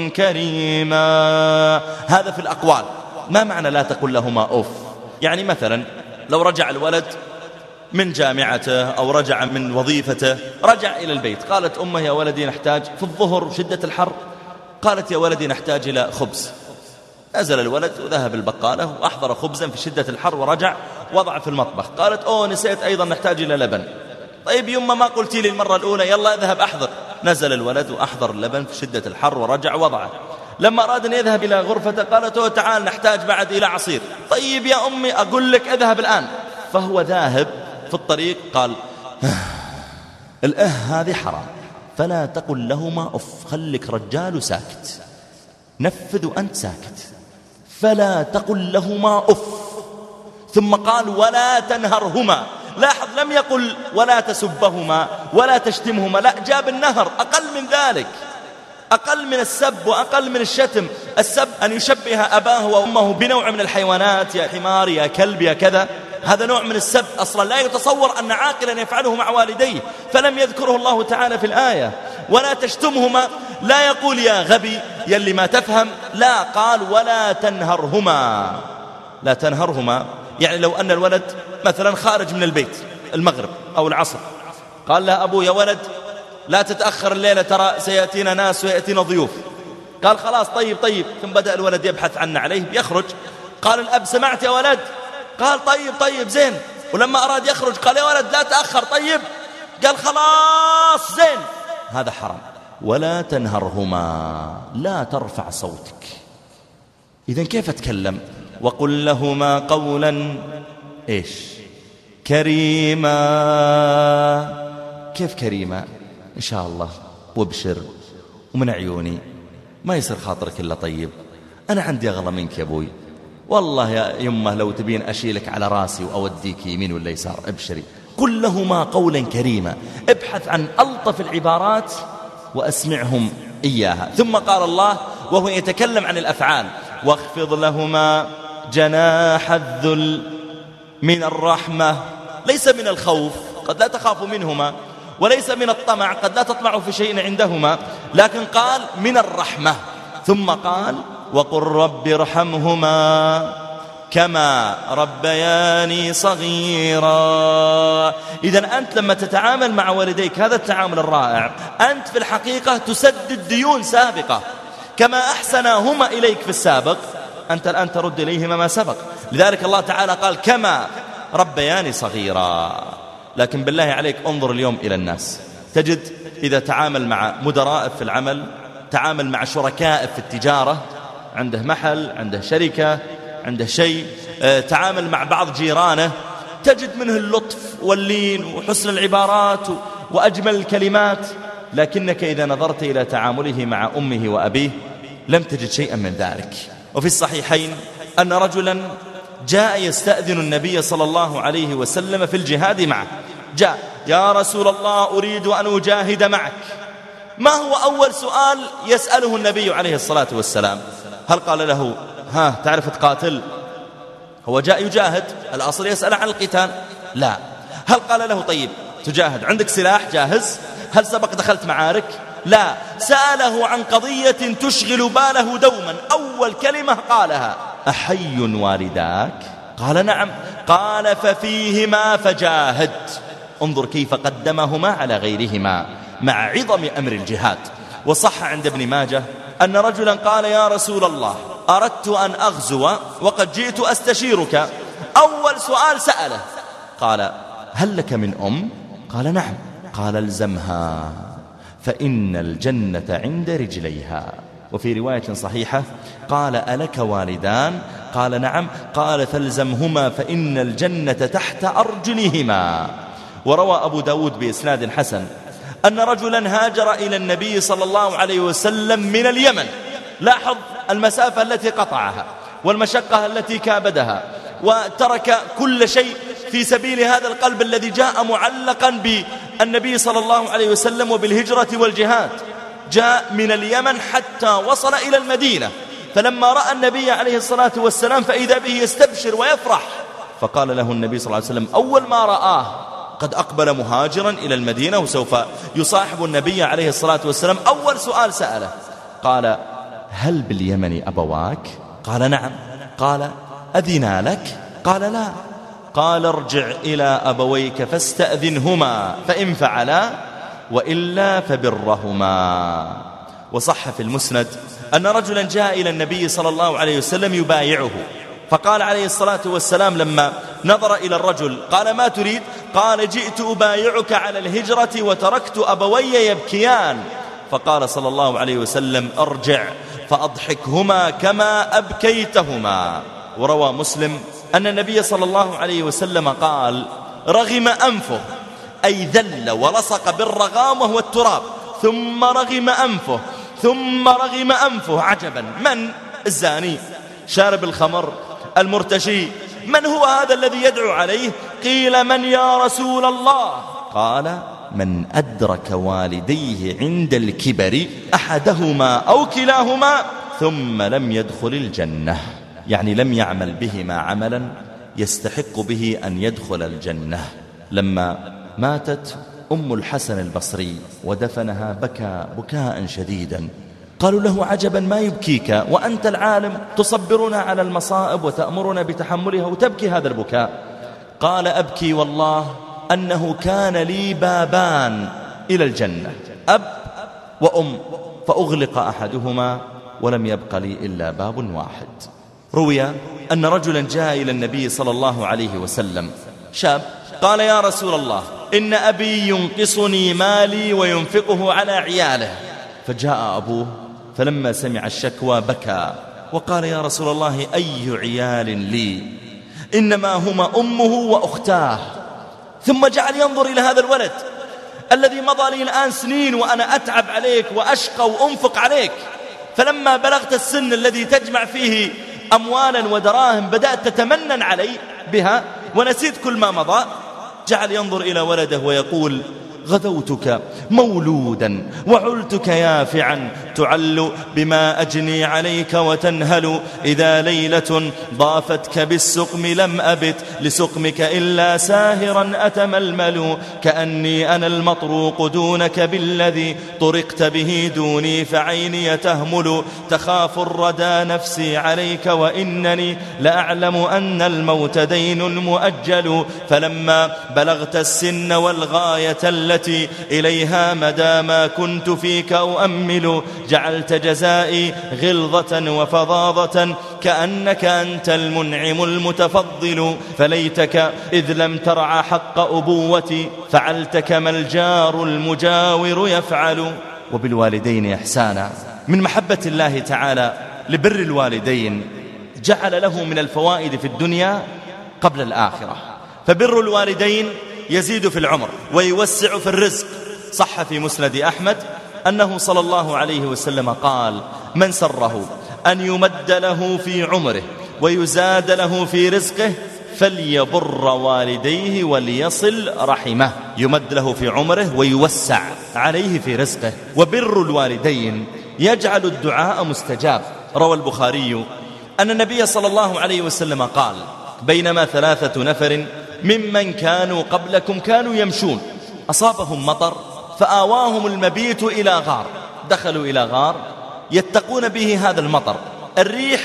كريما. هذا في الأقوال. ما معنى لا تقل لهما أف؟ يعني مثلا لو رجع الولد من جامعته أو رجع من وظيفته، رجع إلى البيت، قالت أمه: يا ولدي نحتاج في الظهر شدة الحر، قالت: يا ولدي نحتاج إلى خبز. نزل الولد وذهب البقالة وأحضر خبزا في شدة الحر ورجع وضع في المطبخ. قالت: أوه نسيت أيضا نحتاج إلى لبن. طيب يما ما قلتي لي المرة الأولى؟ يلا اذهب أحضر. نزل الولد وأحضر اللبن في شدة الحر ورجع وضعه. لما أراد أن يذهب إلى غرفته قالت: أوه تعال نحتاج بعد إلى عصير. طيب يا أمي أقول لك اذهب الآن. فهو ذاهب في الطريق قال: هذه حرام، فلا تقل لهما أف، خلك رجال وساكت، نفذ وأنت ساكت، فلا تقل لهما أف. ثم قال: ولا تنهرهما. لاحظ، لم يقل ولا تسبهما ولا تشتمهما، لا، جاب النهر أقل من ذلك، أقل من السب وأقل من الشتم. السب أن يشبه أباه وأمه بنوع من الحيوانات، يا حمار يا كلب يا كذا، هذا نوع من السب أصلا لا يتصور أن عاقلا يفعله مع والديه، فلم يذكره الله تعالى في الآية. ولا تشتمهما، لا يقول يا غبي يا اللي ما تفهم، لا، قال ولا تنهرهما. لا تنهرهما يعني لو أن الولد مثلا خارج من البيت المغرب أو العصر، قال له أبو يا ولد لا تتأخر الليلة ترى سيأتينا ناس ويأتينا ضيوف. قال خلاص طيب. ثم بدأ الولد يبحث عنه عليه يخرج، قال الأب سمعت يا ولد؟ قال طيب زين. ولما أراد يخرج قال يا ولد لا تأخر طيب، قال خلاص زين. هذا حرام. ولا تنهرهما، لا ترفع صوتك. إذن كيف أتكلم؟ وقل لهما قولا إيش؟ كريما. كيف كريما؟ إن شاء الله وابشر ومن عيوني، ما يصير خاطرك إلا طيب، أنا عندي أغلى منك يا أبوي، والله يا يمه لو تبين أشيلك على راسي وأوديك يمين ولا يسار، ابشري. قل لهما قولا كريما، ابحث عن ألطف العبارات وأسمعهم إياها. ثم قال الله وهو يتكلم عن الأفعال: واخفض لهما جناح الذل من الرحمة. ليس من الخوف، قد لا تخاف منهما، وليس من الطمع، قد لا تطمع في شيء عندهما، لكن قال من الرحمة. ثم قال وقل رب ارحمهما كما ربياني صغيرا. إذن أنت لما تتعامل مع والديك هذا التعامل الرائع، أنت في الحقيقة تسدد ديون سابقة، كما أحسناهما إليك في السابق أنت الآن ترد إليهما ما سبق. لذلك الله تعالى قال كما ربياني صغيرا. لكن بالله عليك انظر اليوم إلى الناس، تجد إذا تعامل مع مدراء في العمل، تعامل مع شركاء في التجارة، عنده محل، عنده شركة، عنده شيء، تعامل مع بعض جيرانه، تجد منه اللطف واللين وحسن العبارات وأجمل الكلمات، لكنك إذا نظرت إلى تعامله مع أمه وأبيه لم تجد شيئا من ذلك. وفي الصحيحين أن رجلا جاء يستأذن النبي صلى الله عليه وسلم في الجهاد معه، جاء يا رسول الله أريد أن أجاهد معك. ما هو أول سؤال يسأله النبي عليه الصلاة والسلام؟ هل قال له ها تعرف تقاتل؟ هو جاء يجاهد، الأصل يسأل عن القتال، لا. هل قال له طيب تجاهد عندك سلاح جاهز؟ هل سبق دخلت معارك؟ لا. سأله عن قضية تشغل باله دوما، أول كلمة قالها أحي والداك؟ قال نعم. قال ففيهما فجاهد. انظر كيف قدمهما على غيرهما مع عظم أمر الجهاد. وصح عند ابن ماجه أن رجلا قال يا رسول الله أردت أن أغزو وقد جئت أستشيرك. أول سؤال سأله قال هل لك من أم؟ قال نعم. قال الزمها فإن الجنة عند رجليها. وفي رواية صحيحة قال ألك والدان؟ قال نعم. قال فالزمهما فإن الجنة تحت أرجلهما. وروى أبو داود بإسناد حسن أن رجلا هاجر إلى النبي صلى الله عليه وسلم من اليمن. لاحظ المسافة التي قطعها والمشقة التي كابدها، وترك كل شيء في سبيل هذا القلب الذي جاء معلقا بالنبي صلى الله عليه وسلم وبالهجرة والجهاد. جاء من اليمن حتى وصل إلى المدينة، فلما رأى النبي عليه الصلاة والسلام فإذا به يستبشر ويفرح، فقال له النبي صلى الله عليه وسلم أول ما رآه قد أقبل مهاجرا إلى المدينة وسوف يصاحب النبي عليه الصلاة والسلام، أول سؤال سأله قال هل باليمن أبواك؟ قال نعم. قال أذنا لك؟ قال لا. قال ارجع إلى أبويك فاستأذنهما فإن فعلا وإلا فبرهما. وصح في المسند أن رجلا جاء إلى النبي صلى الله عليه وسلم يبايعه، فقال عليه الصلاة والسلام لما نظر إلى الرجل قال ما تريد؟ قال جئت أبايعك على الهجرة وتركت أبوي يبكيان. فقال صلى الله عليه وسلم ارجع فأضحكهما كما أبكيتهما. وروى مسلم أن النبي صلى الله عليه وسلم قال رغم أنفه، أي ذل ولصق بالرغام وهو التراب، ثم رغم أنفه ثم رغم أنفه. عجبا، من الزاني شارب الخمر المرتشي؟ من هو هذا الذي يدعو عليه؟ قيل من يا رسول الله؟ قال من أدرك والديه عند الكبر أحدهما أو كلاهما ثم لم يدخل الجنة، يعني لم يعمل بهما عملا يستحق به أن يدخل الجنة. لما ماتت أم الحسن البصري ودفنها، بكى بكاء شديدا. قالوا له: عجبا ما يبكيك وأنت العالم، تصبرنا على المصائب وتأمرنا بتحملها وتبكي هذا البكاء؟ قال: أبكي والله أنه كان لي بابان إلى الجنة، أب وأم، فأغلق أحدهما ولم يبق لي إلا باب واحد. روي أن رجلا جاء إلى النبي صلى الله عليه وسلم، شاب، قال: يا رسول الله، إن أبي ينقصني مالي وينفقه على عياله. فجاء أبوه فلما سمع الشكوى بكى وقال: يا رسول الله، أي عيال لي؟ إنما هما أمه وأختاه. ثم جعل ينظر إلى هذا الولد الذي مضى لي الآن سنين وأنا أتعب عليك وأشقى وأنفق عليك، فلما بلغت السن الذي تجمع فيه أموالا ودراهم بدأت تتمنن علي بها ونسيت كل ما مضى. جعل ينظر إلى ولده ويقول: غدوتك مولودا وعلتك يافعا، تعل بما أجني عليك وتنهل، إذا ليلة ضافتك بالسقم لم أبت لسقمك إلا ساهرا أتململ، كأني أنا المطروق دونك بالذي طرقت به دوني، فعيني تهمل، تخاف الردى نفسي عليك وإنني لأعلم أن الموت دين مؤجل، فلما بلغت السن والغاية التي إليها مدى ما كنت فيك أؤمل، جعلت جزائي غلظة وفظاظة، كأنك أنت المنعم المتفضل، فليتك إذ لم ترعى حق أبوتي، فعلت كما الجار المجاور يفعل. وبالوالدين إحسانا. من محبة الله تعالى لبر الوالدين جعل له من الفوائد في الدنيا قبل الآخرة، فبر الوالدين يزيد في العمر ويوسع في الرزق. صح في مسند أحمد أنه صلى الله عليه وسلم قال: من سره أن يمد له في عمره ويزاد له في رزقه فليبر والديه وليصل رحمه. يمد له في عمره ويوسع عليه في رزقه. وبر الوالدين يجعل الدعاء مستجاب. روى البخاري أن النبي صلى الله عليه وسلم قال: بينما 3 نفر ممن كانوا قبلكم كانوا يمشون، أصابهم مطر فآواهم المبيت إلى غار، دخلوا إلى غار يتقون به هذا المطر، الريح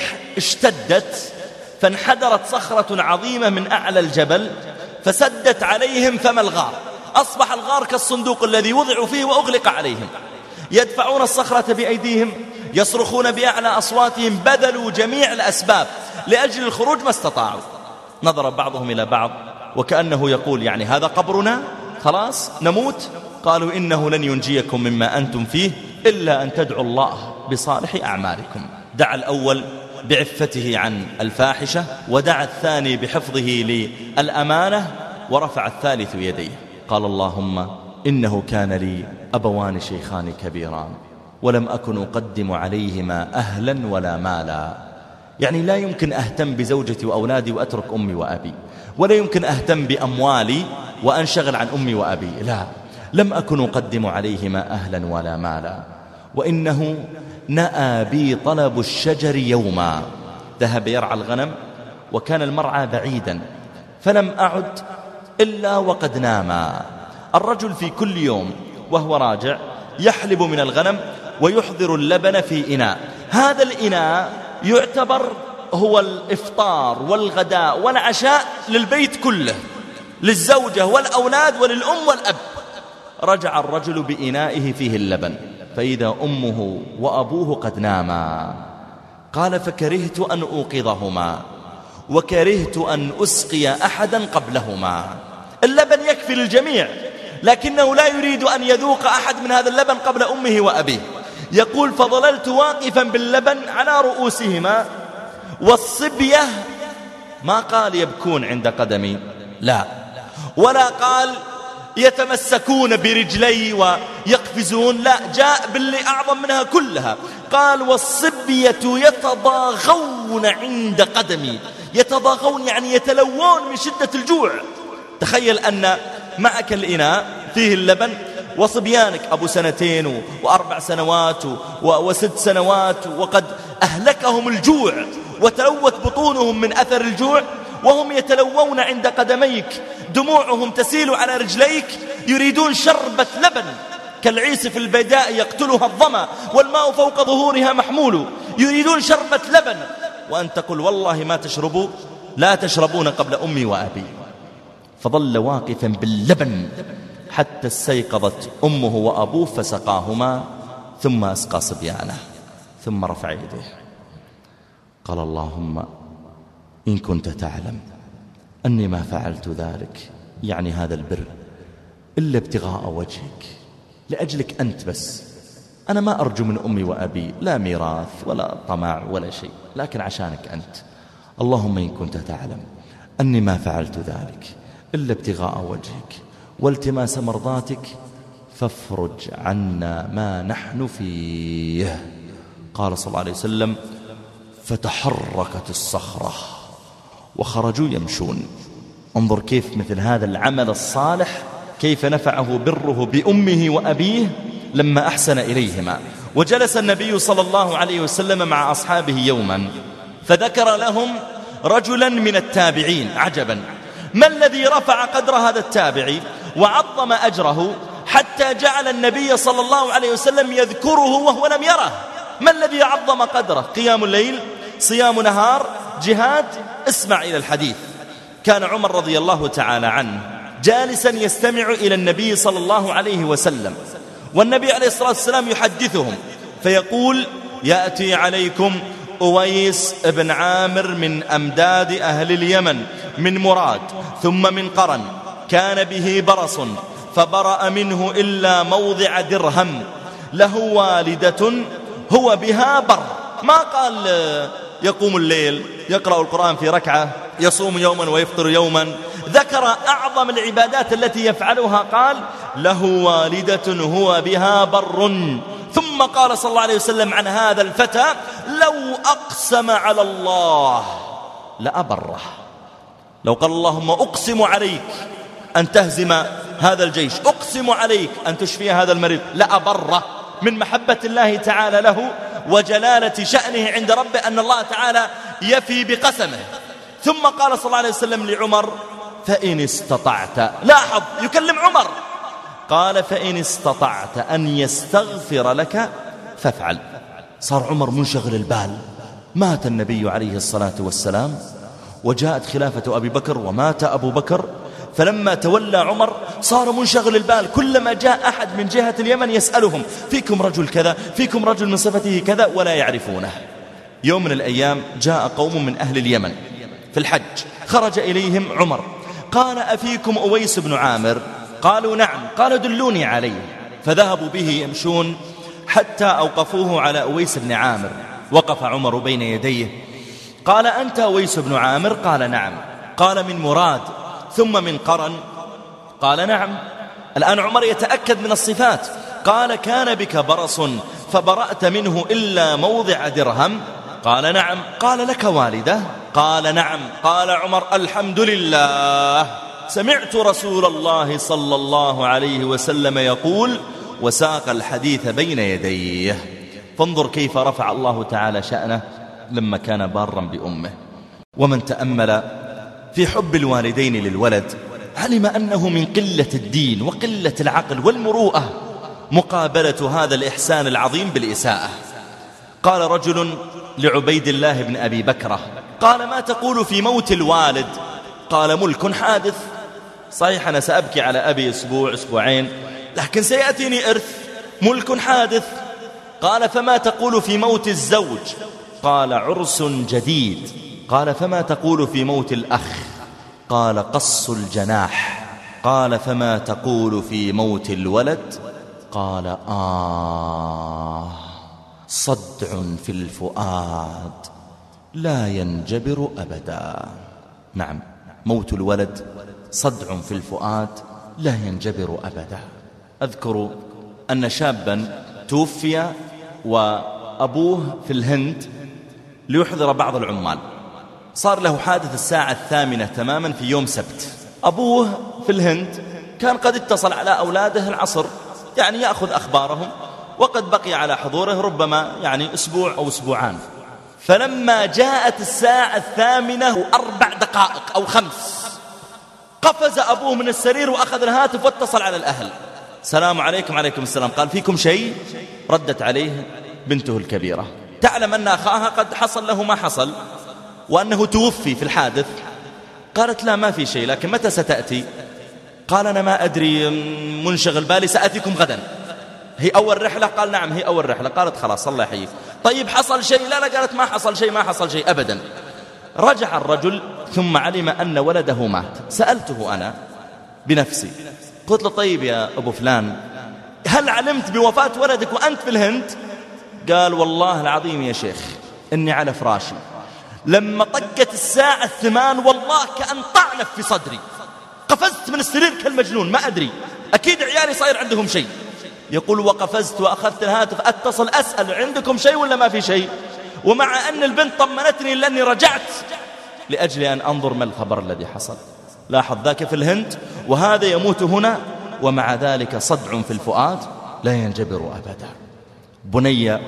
اشتدت فانحدرت صخرة عظيمة من أعلى الجبل فسدت عليهم فم الغار، أصبح الغار كالصندوق الذي وضعوا فيه وأغلق عليهم، يدفعون الصخرة بأيديهم، يصرخون بأعلى أصواتهم، بذلوا جميع الأسباب لأجل الخروج ما استطاعوا. نظر بعضهم إلى بعض وكأنه يقول: يعني هذا قبرنا، خلاص نموت؟ قالوا: إنه لن ينجيكم مما أنتم فيه إلا أن تدعوا الله بصالح أعمالكم. دعا الأول بعفته عن الفاحشة، ودعا الثاني بحفظه للأمانة، ورفع الثالث يديه قال: اللهم إنه كان لي أبوان شيخان كبيران ولم أكن أقدم عليهما أهلا ولا مالا. يعني لا يمكن أهتم بزوجتي وأولادي وأترك أمي وأبي، ولا يمكن أهتم بأموالي وأنشغل عن أمي وأبي، لا، لم أكن أقدم عليهما أهلا ولا مالا. وإنه نأى بي طلب الشجر يوما، ذهب يرعى الغنم وكان المرعى بعيدا، فلم أعد إلا وقد ناما. الرجل في كل يوم وهو راجع يحلب من الغنم ويحضر اللبن في إناء، هذا الإناء يعتبر هو الإفطار والغداء والعشاء للبيت كله، للزوجة والأولاد وللأم والأب. رجع الرجل بإنائه فيه اللبن فإذا أمه وأبوه قد ناما. قال: فكرهت أن أوقظهما وكرهت أن أسقي أحدا قبلهما. اللبن يكفي للجميع، لكنه لا يريد أن يذوق أحد من هذا اللبن قبل أمه وأبيه. يقول: فظللت واقفا باللبن على رؤوسهما، والصبية ما قال يبكون عند قدمي، لا، ولا قال يتمسكون برجلي ويقفزون، لا، جاء باللي أعظم منها كلها، قال: والصبية يتضاغون عند قدمي. يتضاغون يعني يتلوون من شدة الجوع. تخيل أن معك الإناء فيه اللبن وصبيانك أبو 2 و4 سنوات و6 سنوات وقد أهلكهم الجوع وتلوت بطونهم من أثر الجوع، وهم يتلوون عند قدميك، دموعهم تسيل على رجليك يريدون شربة لبن كالعيس في البيداء يقتلها الظما والماء فوق ظهورها محمول. يريدون شربة لبن، وأن تقول والله ما تشربوا، لا تشربون قبل أمي وأبي. فظل واقفا باللبن حتى استيقظت أمه وأبوه فسقاهما، ثم أسقى صبيانه، ثم رفع يديه قال اللهم إن كنت تعلم أني ما فعلت ذلك، يعني هذا البر، إلا ابتغاء وجهك، لأجلك أنت بس. أنا ما أرجو من أمي وأبي لا ميراث ولا طمع ولا شيء، لكن عشانك أنت. اللهم إن كنت تعلم أني ما فعلت ذلك إلا ابتغاء وجهك والتماس مرضاتك، فافرج عنا ما نحن فيه. قال صلى الله عليه وسلم فتحركت الصخرة وخرجوا يمشون. انظر كيف مثل هذا العمل الصالح كيف نفعه بره بأمه وأبيه لما أحسن إليهما. وجلس النبي صلى الله عليه وسلم مع أصحابه يوما فذكر لهم رجلا من التابعين. عجبا، ما الذي رفع قدر هذا التابعي وعظم أجره حتى جعل النبي صلى الله عليه وسلم يذكره وهو لم يره؟ ما الذي عظم قدره؟ قيام الليل، صيام نهار، جهاد. اسمع إلى الحديث. كان عمر رضي الله تعالى عنه جالسا يستمع إلى النبي صلى الله عليه وسلم، والنبي عليه الصلاة والسلام يحدثهم فيقول يأتي عليكم أويس بن عامر من أمداد أهل اليمن من مراد ثم من قرن، كان به برص فبرأ منه إلا موضع درهم، له والدة هو بها بر. ما قال يقوم الليل، يقرأ القرآن في ركعة، يصوم يوما ويفطر يوما. ذكر أعظم العبادات التي يفعلها، قال له والدة هو بها بر. ثم قال صلى الله عليه وسلم عن هذا الفتى لو أقسم على الله لأبره. لو قال اللهم أقسم عليك أن تهزم هذا الجيش، أقسم عليك أن تشفي هذا المريض، لأبره، من محبة الله تعالى له وجلالة شأنه عند ربه أن الله تعالى يفي بقسمه. ثم قال صلى الله عليه وسلم لعمر فإن استطعت، لاحظ يكلم عمر، قال فإن استطعت أن يستغفر لك فافعل. صار عمر منشغل البال. مات النبي عليه الصلاة والسلام وجاءت خلافة أبي بكر ومات أبو بكر، فلما تولى عمر صار منشغل البال. كلما جاء أحد من جهة اليمن يسألهم فيكم رجل كذا، فيكم رجل من صفته كذا، ولا يعرفونه. يوم من الأيام جاء قوم من أهل اليمن في الحج، خرج إليهم عمر قال أفيكم أويس بن عامر؟ قالوا نعم. قال دلوني عليه. فذهبوا به يمشون حتى أوقفوه على أويس بن عامر. وقف عمر بين يديه قال أنت أويس بن عامر؟ قال نعم. قال من مراد ثم من قرن؟ قال نعم. الآن عمر يتأكد من الصفات. قال كان بك برص فبرأت منه إلا موضع درهم؟ قال نعم. قال لك والدة؟ قال نعم. قال عمر الحمد لله، سمعت رسول الله صلى الله عليه وسلم يقول، وساق الحديث بين يديه. فانظر كيف رفع الله تعالى شأنه لما كان بارا بأمه. ومن تأمل في حب الوالدين للولد علم أنه من قلة الدين وقلة العقل والمروءة مقابلة هذا الإحسان العظيم بالإساءة. قال رجل لعبيد الله بن أبي بكرة قال ما تقول في موت الوالد؟ قال ملك حادث. صحيح أنا سأبكي على أبي أسبوع أسبوعين، لكن سيأتيني إرث، ملك حادث. قال فما تقول في موت الزوج؟ قال عرس جديد. قال فما تقول في موت الأخ؟ قال قص الجناح. قال فما تقول في موت الولد؟ قال صدع في الفؤاد لا ينجبر أبدا. نعم، موت الولد صدع في الفؤاد لا ينجبر أبدا. أذكر أن شابا توفي وأبوه في الهند ليحضر بعض العمال. صار له حادث الساعة 8 تماما في يوم سبت. أبوه في الهند كان قد اتصل على أولاده العصر، يعني يأخذ أخبارهم، وقد بقي على حضوره ربما يعني أسبوع أو أسبوعان. فلما جاءت الساعة 8:04 أو 5 قفز أبوه من السرير وأخذ الهاتف واتصل على الأهل. السلام عليكم. عليكم السلام. قال فيكم شيء؟ ردت عليه بنته الكبيرة تعلم أن أخاها قد حصل له ما حصل وأنه توفي في الحادث. قالت لا ما في شيء، لكن متى ستأتي؟ قال أنا ما أدري، منشغل بالي، سأتيكم غدا. هي أول رحلة؟ قال نعم هي أول رحلة. قالت خلاص الله يحييك. طيب حصل شيء؟ لا قالت ما حصل شيء، ما حصل شيء أبدا. رجع الرجل ثم علم أن ولده مات. سألته أنا بنفسي، قلت له طيب يا أبو فلان هل علمت بوفاة ولدك وأنت في الهند؟ قال والله العظيم يا شيخ إني على فراشي لما طقت الساعة 8 والله كأن طعنف في صدري، قفزت من السرير كالمجنون، ما أدري أكيد عيالي صاير عندهم شيء. يقول وقفزت وأخذت الهاتف أتصل أسأل عندكم شيء ولا ما في شيء، ومع أن البنت طمنتني لأني رجعت لأجل أن أنظر ما الخبر الذي حصل. لاحظ ذاك في الهند وهذا يموت هنا، ومع ذلك صدع في الفؤاد لا ينجبر أبدا. بني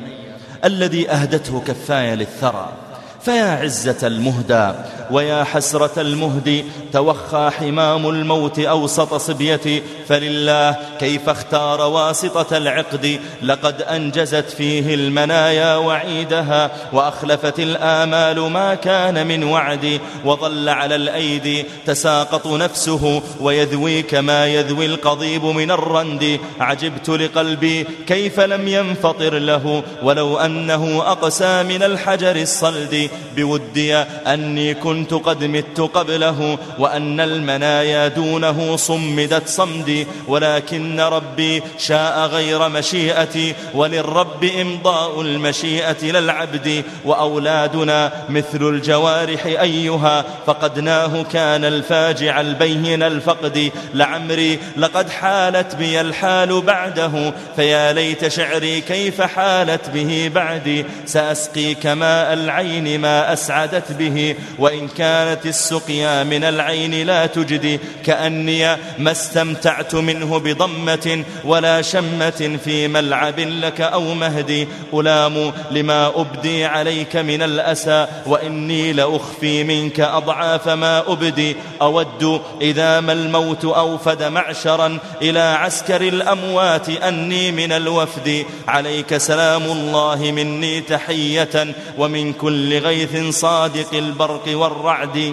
الذي أهدته كفايا للثرى، فيا عزة المهدى ويا حسرة المهدي، توخى حمام الموت أوسط صبيتي، فلله كيف اختار واسطة العقد، لقد أنجزت فيه المنايا وعيدها، وأخلفت الآمال ما كان من وعدي، وظل على الأيدي تساقط نفسه ويذوي كما يذوي القضيب من الرند، عجبت لقلبي كيف لم ينفطر له، ولو أنه أقسى من الحجر الصلد، بودي أني كنت قد مت قبله، وأن المنايا دونه صمدت صمدي، ولكن ربي شاء غير مشيئتي، وللرب إمضاء المشيئة للعبد، وأولادنا مثل الجوارح أيها فقدناه كان الفاجع البين الفقد، لعمري لقد حالت بي الحال بعده، فيا ليت شعري كيف حالت به بعدي، سأسقيك ماء العين ما أسعدت به، وإن كانت السقيا من العين لا تجدي، كأني ما استمتعت منه بضمة ولا شمة في ملعب لك أو مهدي، ألام لما أبدي عليك من الأسى، وإني لأخفي منك أضعاف ما أبدي، أود إذا ما الموت أوفد معشرا إلى عسكر الأموات أني من الوفد، عليك سلام الله مني تحية، ومن كل غيث صادق البرق والرعد.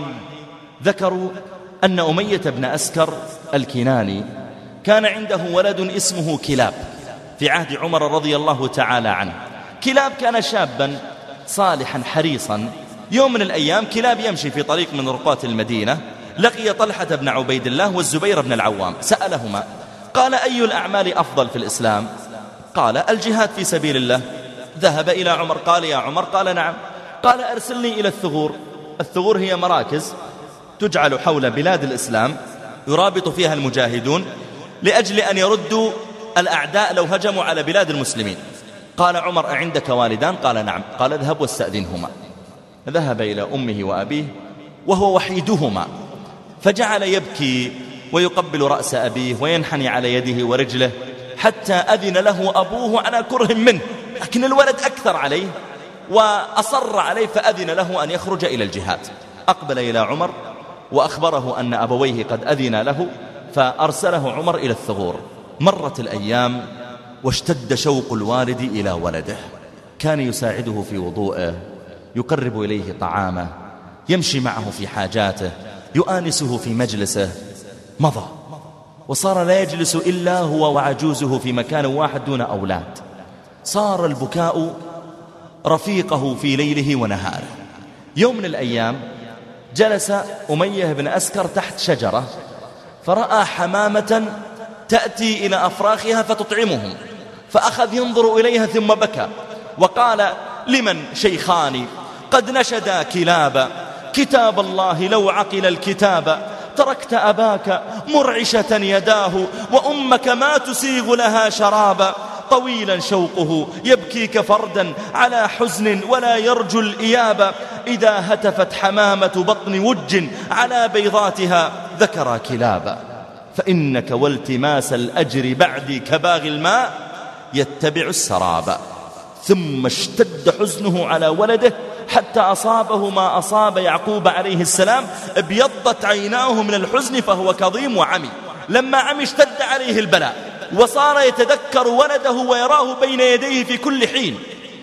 ذكروا أن أمية بن أسكر الكناني كان عنده ولد اسمه كلاب في عهد عمر رضي الله تعالى عنه. كلاب كان شابا صالحا حريصا. يوم من الأيام كلاب يمشي في طريق من رقات المدينة، لقي طلحة بن عبيد الله والزبير بن العوام، سألهما قال أي الأعمال أفضل في الإسلام؟ قال الجهاد في سبيل الله. ذهب إلى عمر قال يا عمر، قال نعم. قال أرسلني إلى الثغور. الثغور هي مراكز تجعل حول بلاد الإسلام يرابط فيها المجاهدون لأجل أن يردوا الأعداء لو هجموا على بلاد المسلمين. قال عمر أعندك والدان؟ قال نعم. قال اذهب واستأذنهما. ذهب إلى أمه وأبيه وهو وحيدهما، فجعل يبكي ويقبل رأس أبيه وينحني على يده ورجله، حتى أذن له أبوه على كره منه، لكن الولد أكثر عليه وأصر عليه، فأذن له أن يخرج إلى الجهاد. أقبل إلى عمر وأخبره أن أبويه قد أذن له، فأرسله عمر إلى الثغور. مرت الأيام واشتد شوق الوالد إلى ولده، كان يساعده في وضوءه، يقرب إليه طعامه، يمشي معه في حاجاته، يؤانسه في مجلسه. مضى وصار لا يجلس إلا هو وعجوزه في مكان واحد دون أولاد. صار البكاء رفيقه في ليله ونهاره. يوم من الأيام جلس أمية بن أسكر تحت شجرة، فرأى حمامة تأتي إلى أفراخها فتطعمهم، فأخذ ينظر إليها ثم بكى وقال لمن شيخان قد نشدا كلابا، كتاب الله لو عقل الكتاب، تركت أباك مرعشة يداه، وأمك ما تسيغ لها شرابا، طويلا شوقه يبكيك فردا على حزن ولا يرجو الإياب، إذا هتفت حمامة بطن وج على بيضاتها ذكر كلابا، فإنك والتماس الأجر بعدي كباغي الماء يتبع السراب. ثم اشتد حزنه على ولده حتى أصابه ما أصاب يعقوب عليه السلام، ابيضت عيناه من الحزن فهو كظيم وعمي. لما عمي اشتد عليه البلاء وصار يتذكر ولده ويراه بين يديه في كل حين،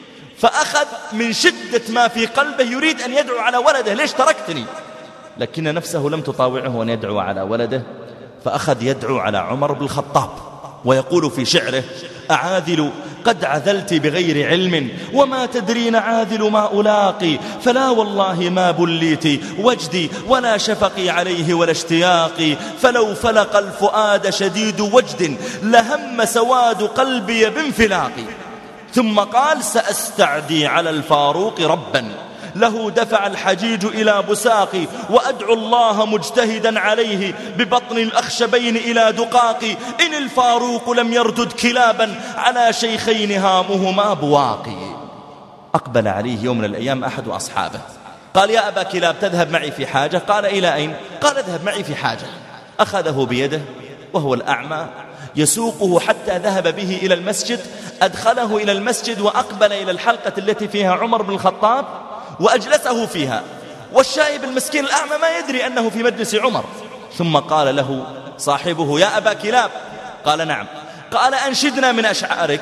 فأخذ من شدة ما في قلبه يريد أن يدعو على ولده: ليش تركتني؟ لكن نفسه لم تطاوعه أن يدعو على ولده، فأخذ يدعو على عمر بن الخطاب ويقول في شعره: أعاذل قد عذلت بغير علم وما تدرين عاذل ما ألاقي، فلا والله ما بليت وجدي ولا شفقي عليه ولا اشتياقي، فلو فلق الفؤاد شديد وجد لهم سواد قلبي بانفلاقي. ثم قال: سأستعدي على الفاروق ربا له دفع الحجيج إلى بساقي، وأدعو الله مجتهدا عليه ببطن الأخشبين إلى دقاقي، إن الفاروق لم يردد كلابا على شيخين هامهما بواقي. أقبل عليه يوم من الأيام أحد أصحابه قال: يا أبا كلاب تذهب معي في حاجة؟ قال: إلى أين؟ قال: اذهب معي في حاجة. أخذه بيده وهو الأعمى يسوقه حتى ذهب به إلى المسجد، أدخله إلى المسجد وأقبل إلى الحلقة التي فيها عمر بن الخطاب وأجلسه فيها، والشايب المسكين الأعمى ما يدري أنه في مجلس عمر. ثم قال له صاحبه: يا أبا كلاب. قال: نعم. قال: أنشدنا من أشعارك.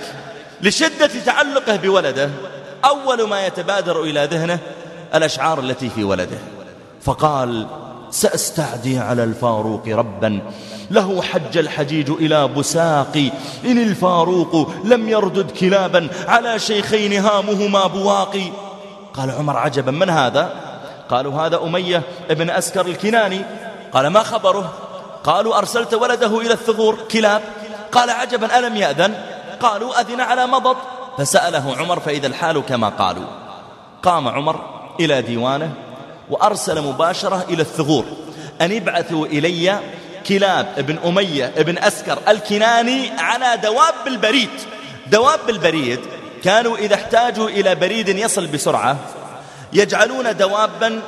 لشدة تعلقه بولده أول ما يتبادر إلى ذهنه الأشعار التي في ولده، فقال: سأستعدي على الفاروق ربا له حج الحجيج إلى بساقي، إن الفاروق لم يردد كلابا على شيخين هامهما بواقي. قال عمر: عجبا، من هذا؟ قالوا: هذا أمية ابن أسكر الكناني. قال: ما خبره؟ قالوا: أرسلت ولده إلى الثغور كلاب. قال: عجبا، ألم يأذن؟ قالوا: أذن على مضض. فسأله عمر فإذا الحال كما قالوا. قام عمر إلى ديوانه وأرسل مباشرة إلى الثغور أن يبعثوا إلي كلاب ابن أمية ابن أسكر الكناني على دواب البريد. دواب البريد كانوا إذا احتاجوا إلى بريد يصل بسرعة يجعلون دوابا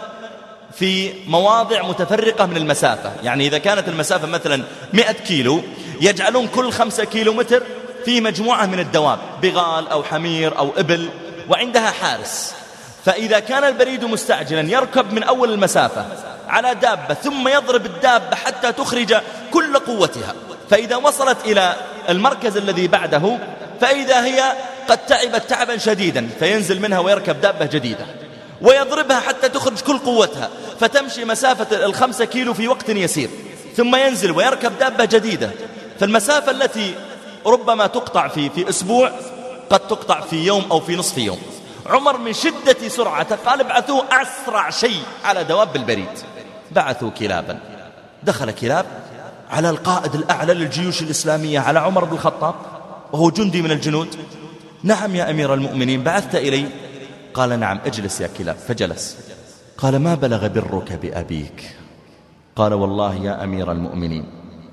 في مواضع متفرقة من المسافة، يعني إذا كانت المسافة مثلا 100 كيلو يجعلون كل 5 كيلومتر في مجموعة من الدواب، بغال أو حمير أو إبل، وعندها حارس. فإذا كان البريد مستعجلا يركب من أول المسافة على دابة ثم يضرب الدابة حتى تخرج كل قوتها، فإذا وصلت إلى المركز الذي بعده فإذا هي قد تعبت تعبا شديدا فينزل منها ويركب دابة جديدة ويضربها حتى تخرج كل قوتها، فتمشي مسافة 5 كيلو في وقت يسير، ثم ينزل ويركب دابة جديدة. فالمسافة التي ربما تقطع في أسبوع قد تقطع في يوم أو في نصف يوم. عمر من شدة سرعته قال: ابعثوه أسرع شيء على دواب البريد. بعثوا كلابا. دخل كلاب على القائد الأعلى للجيوش الإسلامية، على عمر بن الخطاب وهو جندي من الجنود. نعم يا أمير المؤمنين، بعثت إلي؟ قال: نعم. اجلس يا كلاب. فجلس. قال: ما بلغ برك بأبيك؟ قال: والله يا أمير المؤمنين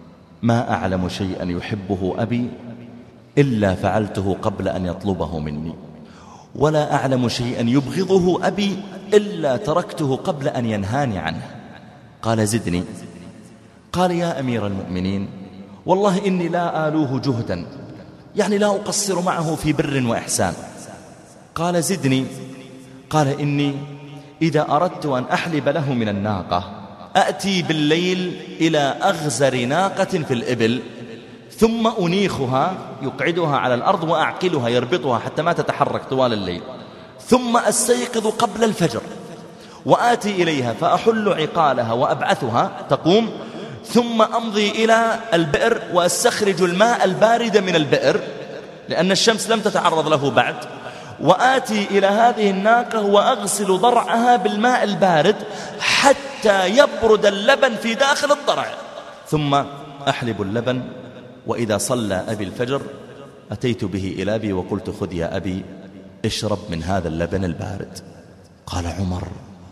ما أعلم شيئا يحبه أبي إلا فعلته قبل أن يطلبه مني، ولا أعلم شيئا يبغضه أبي إلا تركته قبل أن ينهاني عنه. قال: زدني. قال: يا أمير المؤمنين والله إني لا آلوه جهدا، يعني لا أقصر معه في بر وإحسان. قال: زدني. قال: إني إذا أردت أن أحلب له من الناقة أأتي بالليل إلى أغزر ناقة في الإبل ثم أنيخها، يقعدها على الأرض وأعقلها، يربطها حتى ما تتحرك طوال الليل، ثم أستيقظ قبل الفجر وآتي إليها فأحل عقالها وأبعثها تقوم، ثم أمضي إلى البئر وأستخرج الماء البارد من البئر لأن الشمس لم تتعرض له بعد، وآتي إلى هذه الناقة وأغسل ضرعها بالماء البارد حتى يبرد اللبن في داخل الضرع، ثم أحلب اللبن، وإذا صلى أبي الفجر أتيت به إلى أبي وقلت: خذ يا أبي اشرب من هذا اللبن البارد. قال عمر: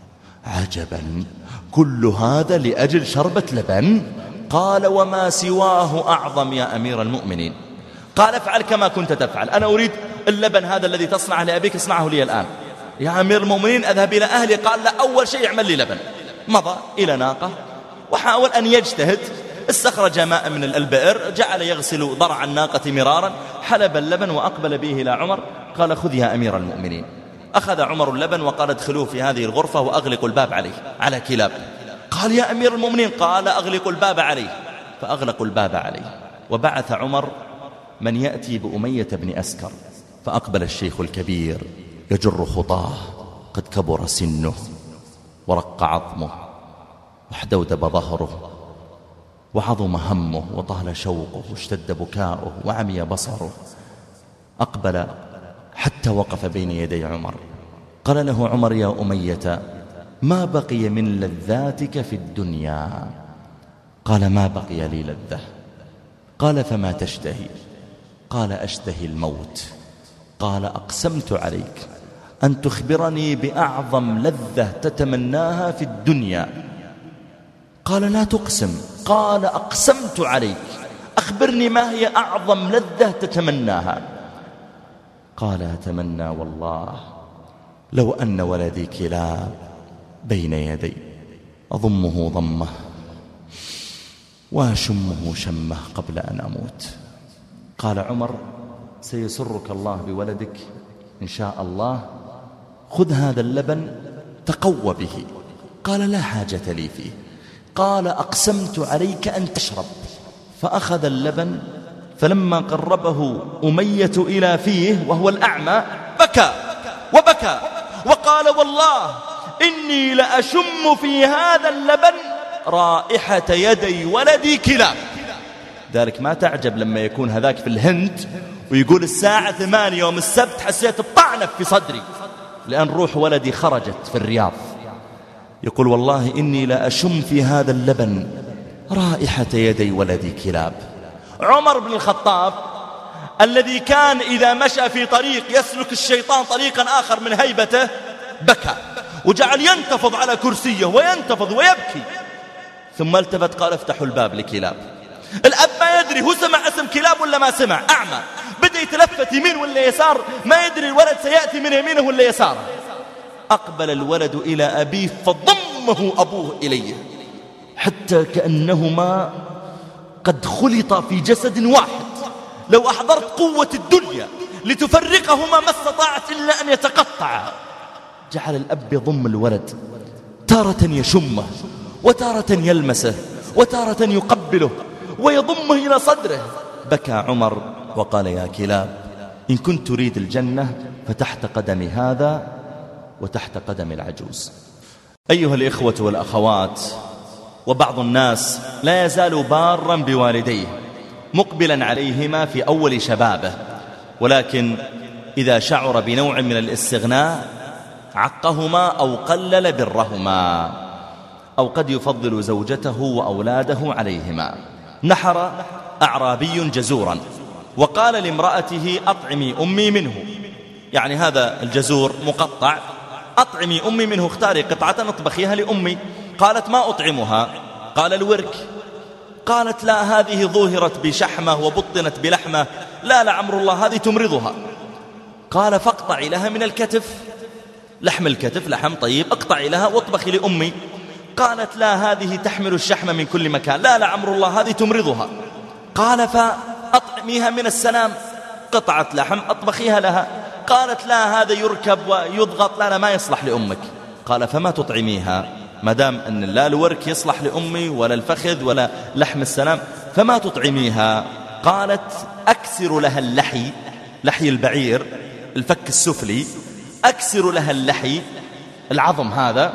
عجبا، كل هذا لأجل شربة لبن؟ قال: وما سواه أعظم يا أمير المؤمنين. قال: افعل كما كنت تفعل، أنا أريد اللبن هذا الذي تصنعه لأبيك اصنعه لي الآن. يا أمير المؤمنين أذهب إلى أهلي. قال: لا، أول شيء اعمل لي لبن. مضى إلى ناقة وحاول أن يجتهد، استخرج ماء من البئر، جعل يغسل ضرع الناقة مرارا، حلب اللبن وأقبل به إلى عمر. قال: خذ يا أمير المؤمنين. أخذ عمر اللبن وقال ادخلوه في هذه الغرفة وأغلقوا الباب عليه على كلاب. قال يا أمير المؤمنين، قال أغلقوا الباب عليه، فأغلقوا الباب عليه. وبعث عمر من يأتي بأمية بن أسكر، فأقبل الشيخ الكبير يجر خطاه، قد كبر سنه ورق عظمه واحدودب ظهره وعظم همه وطال شوقه واشتد بكاؤه وعمي بصره. أقبل حتى وقف بين يدي عمر. قال له عمر يا أمية ما بقي من لذاتك في الدنيا؟ قال ما بقي لي لذة. قال فما تشتهي؟ قال أشتهي الموت. قال أقسمت عليك أن تخبرني بأعظم لذة تتمناها في الدنيا. قال لا تقسم. قال أقسمت عليك، أخبرني ما هي أعظم لذة تتمناها. قال أتمنى والله لو أن ولدي كلاب بين يدي أضمه ضمه وأشمه شمه قبل أن أموت. قال عمر سيسرك الله بولدك إن شاء الله، خذ هذا اللبن تقوى به. قال لا حاجة لي فيه. قال أقسمت عليك أن تشرب. فأخذ اللبن، فلما قربه أمية إلى فيه وهو الأعمى بكى وبكى وقال والله إني لأشم في هذا اللبن رائحة يدي ولدي كلاب. ذلك ما تعجب لما يكون هذاك في الهند ويقول الساعة 8 يوم السبت حسيت بطعنة في صدري لأن روح ولدي خرجت في الرياض. يقول والله إني لأشم في هذا اللبن رائحة يدي ولدي كلاب. عمر بن الخطاب الذي كان إذا مشى في طريق يسلك الشيطان طريقا آخر من هيبته بكى وجعل ينتفض على كرسيه وينتفض ويبكي، ثم التفت قال افتحوا الباب لكلاب. الأب ما يدري هو سمع اسم كلاب ولا ما سمع، أعمى، بدأ يتلفت يمين ولا يسار، ما يدري الولد سيأتي من يمينه ولا يساره. أقبل الولد إلى أبيه فضمه أبوه إليه حتى كأنهما قد خلطا في جسد واحد. لو أحضرت قوة الدنيا لتفرقهما ما استطاعت إلا أن يتقطعا. جعل الأب يضم الولد، تارة يشمه وتارة يلمسه وتارة يقبله ويضمه إلى صدره. بكى عمر وقال يا كلاب إن كنت تريد الجنة فتحت قدم هذا وتحت قدم العجوز. أيها الإخوة والأخوات، وبعض الناس لا يزال بارا بوالديه مقبلا عليهما في أول شبابه، ولكن إذا شعر بنوع من الاستغناء عقهما أو قلل برهما، أو قد يفضل زوجته وأولاده عليهما. نحر أعرابي جزورا وقال لامرأته أطعمي أمي منه، يعني هذا الجزور مقطع، أطعمي أمي منه، اختاري قطعة اطبخيها لأمي. قالت ما أطعمها. قال الورك. قالت لا هذه ظهرت بشحمة وبطنت بلحمة، لا لعمر الله هذه تمرضها. قال فاقطعي لها من الكتف، لحم الكتف لحم طيب، اقطعي لها واطبخي لأمي. قالت لا هذه تحمل الشحم من كل مكان، لا لعمر الله هذه تمرضها. قال فأطعميها من السنام، قطعة لحم أطبخيها لها. قالت لا هذا يركب ويضغط، لا ما يصلح لأمك. قال فما تطعميها ما دام أن لا الورك يصلح لأمي ولا الفخذ ولا لحم السنام، فما تطعميها؟ قالت أكسر لها اللحي، لحي البعير الفك السفلي، أكسر لها اللحي العظم هذا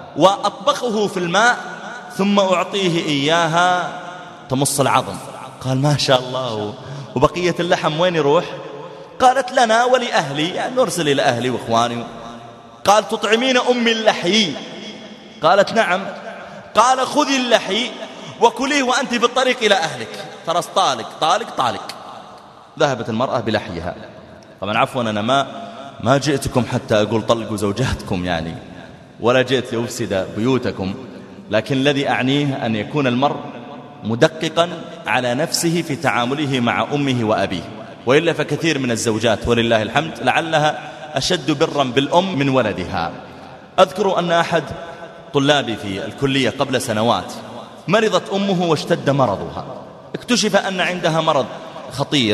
وأطبخه في الماء ثم أعطيه إياها تمص العظم. قال ما شاء الله، وبقية اللحم وين يروح؟ قالت لنا ولأهلي، يعني نرسل إلى أهلي وإخواني. قال تطعمين أمي اللحي؟ قالت نعم. قال خذي اللحي وكليه وأنت في الطريق إلى أهلك، ترى طالق طالق طالق. ذهبت المرأة بلحيها. طبعا عفوا أنا ما جئتكم حتى أقول طلقوا زوجاتكم يعني، ولا جئت لأفسد بيوتكم، لكن الذي أعنيه أن يكون المرء مدققا على نفسه في تعامله مع أمه وأبيه، وإلا فكثير من الزوجات ولله الحمد لعلها أشد برا بالأم من ولدها. أذكر أن أحد طلابي في الكلية قبل سنوات مرضت أمه واشتد مرضها، اكتشف أن عندها مرض خطير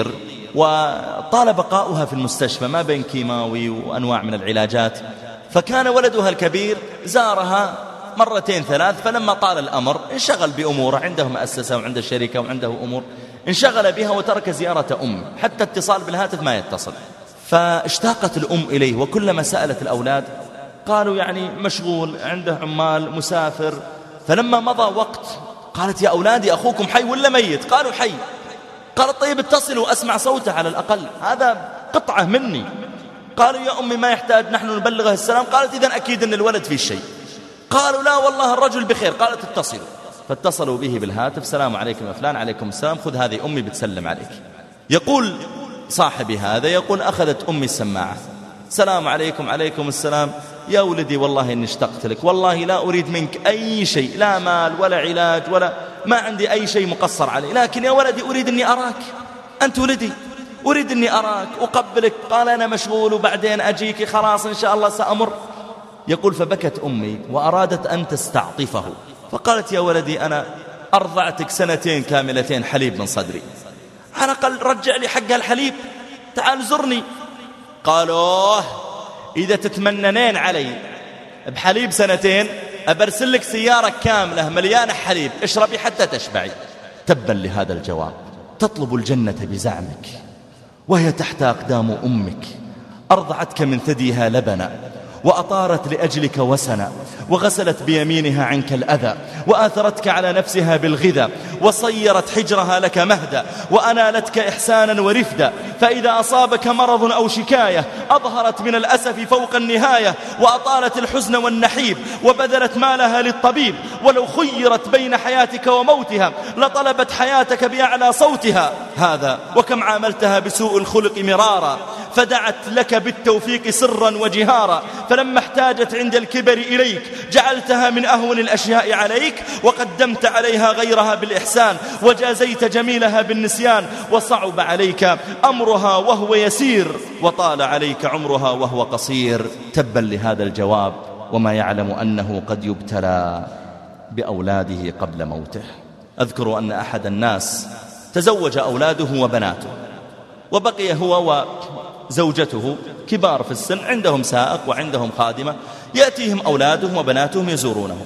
وطال بقاؤها في المستشفى ما بين كيماوي وأنواع من العلاجات. فكان ولدها الكبير زارها مرتين ثلاث، فلما طال الأمر انشغل بأموره، عنده مؤسسة وعنده شركة وعنده أمور، انشغل بها وترك زيارة أمه، حتى اتصال بالهاتف ما يتصل. فاشتاقت الأم إليه، وكلما سألت الأولاد قالوا يعني مشغول، عنده عمال، مسافر. فلما مضى وقت قالت يا أولادي أخوكم حي ولا ميت؟ قالوا حي. قالت طيب اتصلوا أسمع صوته على الأقل، هذا قطعة مني. قالوا يا أمي ما يحتاج، نحن نبلغه السلام. قالت إذن أكيد أن الولد فيه شيء. قالوا لا والله الرجل بخير. قالت اتصلوا. فاتصلوا به بالهاتف، السلام عليكم يا فلان. عليكم السلام، خذ هذه أمي بتسلم عليك. يقول صاحبي هذا، يقول أخذت أمي السماعة، السلام عليكم. عليكم السلام. يا ولدي والله إني اشتقت لك، والله لا أريد منك أي شيء، لا مال ولا علاج ولا ما عندي أي شيء مقصر عليه، لكن يا ولدي أريد أني أراك، أنت ولدي، أريد أني أراك أقبلك. قال أنا مشغول وبعدين أجيك، خلاص إن شاء الله سأمر. يقول فبكت أمي وأرادت أن تستعطفه، فقالت يا ولدي أنا أرضعتك 2 سنين كاملتين حليب من صدري، على الأقل رجع لي حق الحليب، تعال زرني. قالوه إذا تتمننين علي بحليب 2 سنين أبرسل لك سيارة كاملة مليانة حليب، اشربي حتى تشبعي. تبا لهذا الجواب. تطلب الجنة بزعمك وهي تحت أقدام أمك، أرضعتك من ثديها لبنا، وأطارت لأجلك وسنا، وغسلت بيمينها عنك الأذى، وآثرتك على نفسها بالغذا، وصيرت حجرها لك مهدا، وأنالتك إحسانا ورفدا. فإذا أصابك مرض أو شكاية أظهرت من الأسف فوق النهاية، وأطالت الحزن والنحيب، وبذلت مالها للطبيب. ولو خيرت بين حياتك وموتها لطلبت حياتك بأعلى صوتها. هذا وكم عاملتها بسوء الخلق مرارا، فدعت لك بالتوفيق سرا وجهارا. فلما احتاجت عند الكبر إليك جعلتها من أهون الأشياء عليك، وقدمت عليها غيرها بالإحسان، وجازيت جميلها بالنسيان. وصعب عليك أمرها وهو يسير، وطال عليك عمرها وهو قصير. تبا لهذا الجواب، وما يعلم أنه قد يبتلى بأولاده قبل موته. أذكر أن أحد الناس تزوج أولاده وبناته، وبقي هو وزوجته كبار في السن، عندهم سائق وعندهم خادمة، يأتيهم أولادهم وبناتهم يزورونهم.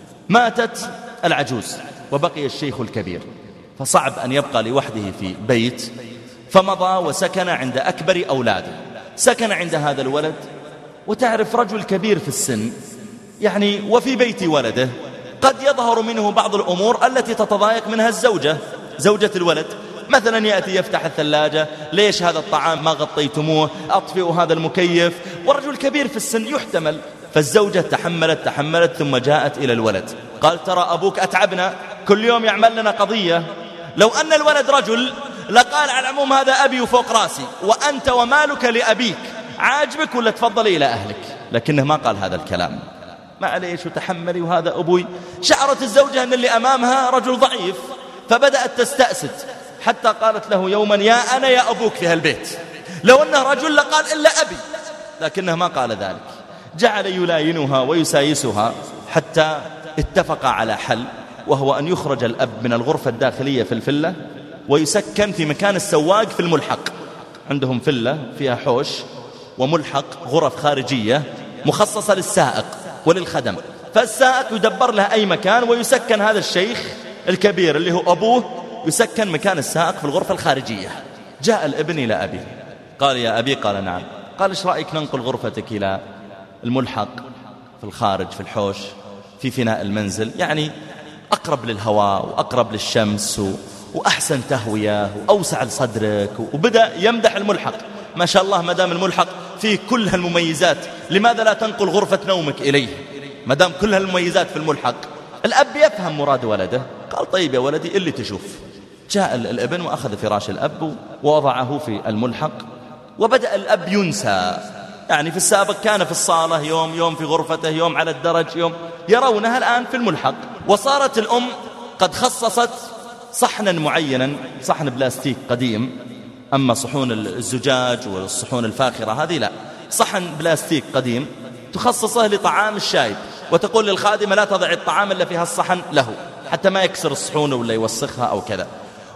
ماتت العجوز وبقي الشيخ الكبير، فصعب أن يبقى لوحده في بيت، فمضى وسكن عند أكبر أولاده، سكن عند هذا الولد. وتعرف رجل كبير في السن يعني وفي بيت ولده قد يظهر منه بعض الأمور التي تتضايق منها الزوجة، زوجة الولد. مثلا يأتي يفتح الثلاجة، ليش هذا الطعام ما غطيتموه، أطفئوا هذا المكيف، ورجل كبير في السن يحتمل. فالزوجة تحملت ثم جاءت إلى الولد، قال ترى أبوك أتعبنا، كل يوم يعمل لنا قضية. لو أن الولد رجل لقال على العموم هذا أبي وفوق راسي، وأنت ومالك لأبيك، عاجبك ولا تفضلي إلى أهلك. لكنه ما قال هذا الكلام، معليش وتحملي وهذا أبوي. شعرت الزوجة أن اللي أمامها رجل ضعيف، فبدأت تستأسد، حتى قالت له يوما يا أنا يا أبوك في هالبيت. لو أنه رجل لقال إلا أبي، لكنه ما قال ذلك. جعل يلاينها ويسايسها حتى اتفق على حل، وهو أن يخرج الأب من الغرفة الداخلية في الفلة ويسكن في مكان السواق في الملحق. عندهم فلة فيها حوش وملحق، غرف خارجية مخصصة للسائق وللخدم، فالسائق يدبر له أي مكان، ويسكن هذا الشيخ الكبير اللي هو أبوه يسكن مكان السائق في الغرفة الخارجية. جاء الابن إلى أبيه، قال يا أبي، قال نعم. قال إيش رأيك ننقل غرفتك إلى الملحق في الخارج في الحوش في فناء المنزل، يعني أقرب للهواء وأقرب للشمس وأحسن تهوية وأوسع لصدرك. وبدأ يمدح الملحق، ما شاء الله مدام الملحق فيه كل هالمميزات، لماذا لا تنقل غرفة نومك إليه مدام كل هالمميزات في الملحق. الأب يفهم مراد ولده، قال طيب يا ولدي اللي تشوف. جاء الابن وأخذ فراش الأب ووضعه في الملحق، وبدأ الأب ينسى. يعني في السابق كان في الصالة يوم في غرفته، يوم على الدرج، يوم يرونها الآن في الملحق. وصارت الأم قد خصصت صحنا معينا، صحن بلاستيك قديم، أما صحون الزجاج والصحون الفاخرة هذه لا، صحن بلاستيك قديم تخصصه لطعام الشايب، وتقول للخادمة لا تضع الطعام إلا فيها الصحن له حتى ما يكسر الصحون ولا يوسخها أو كذا.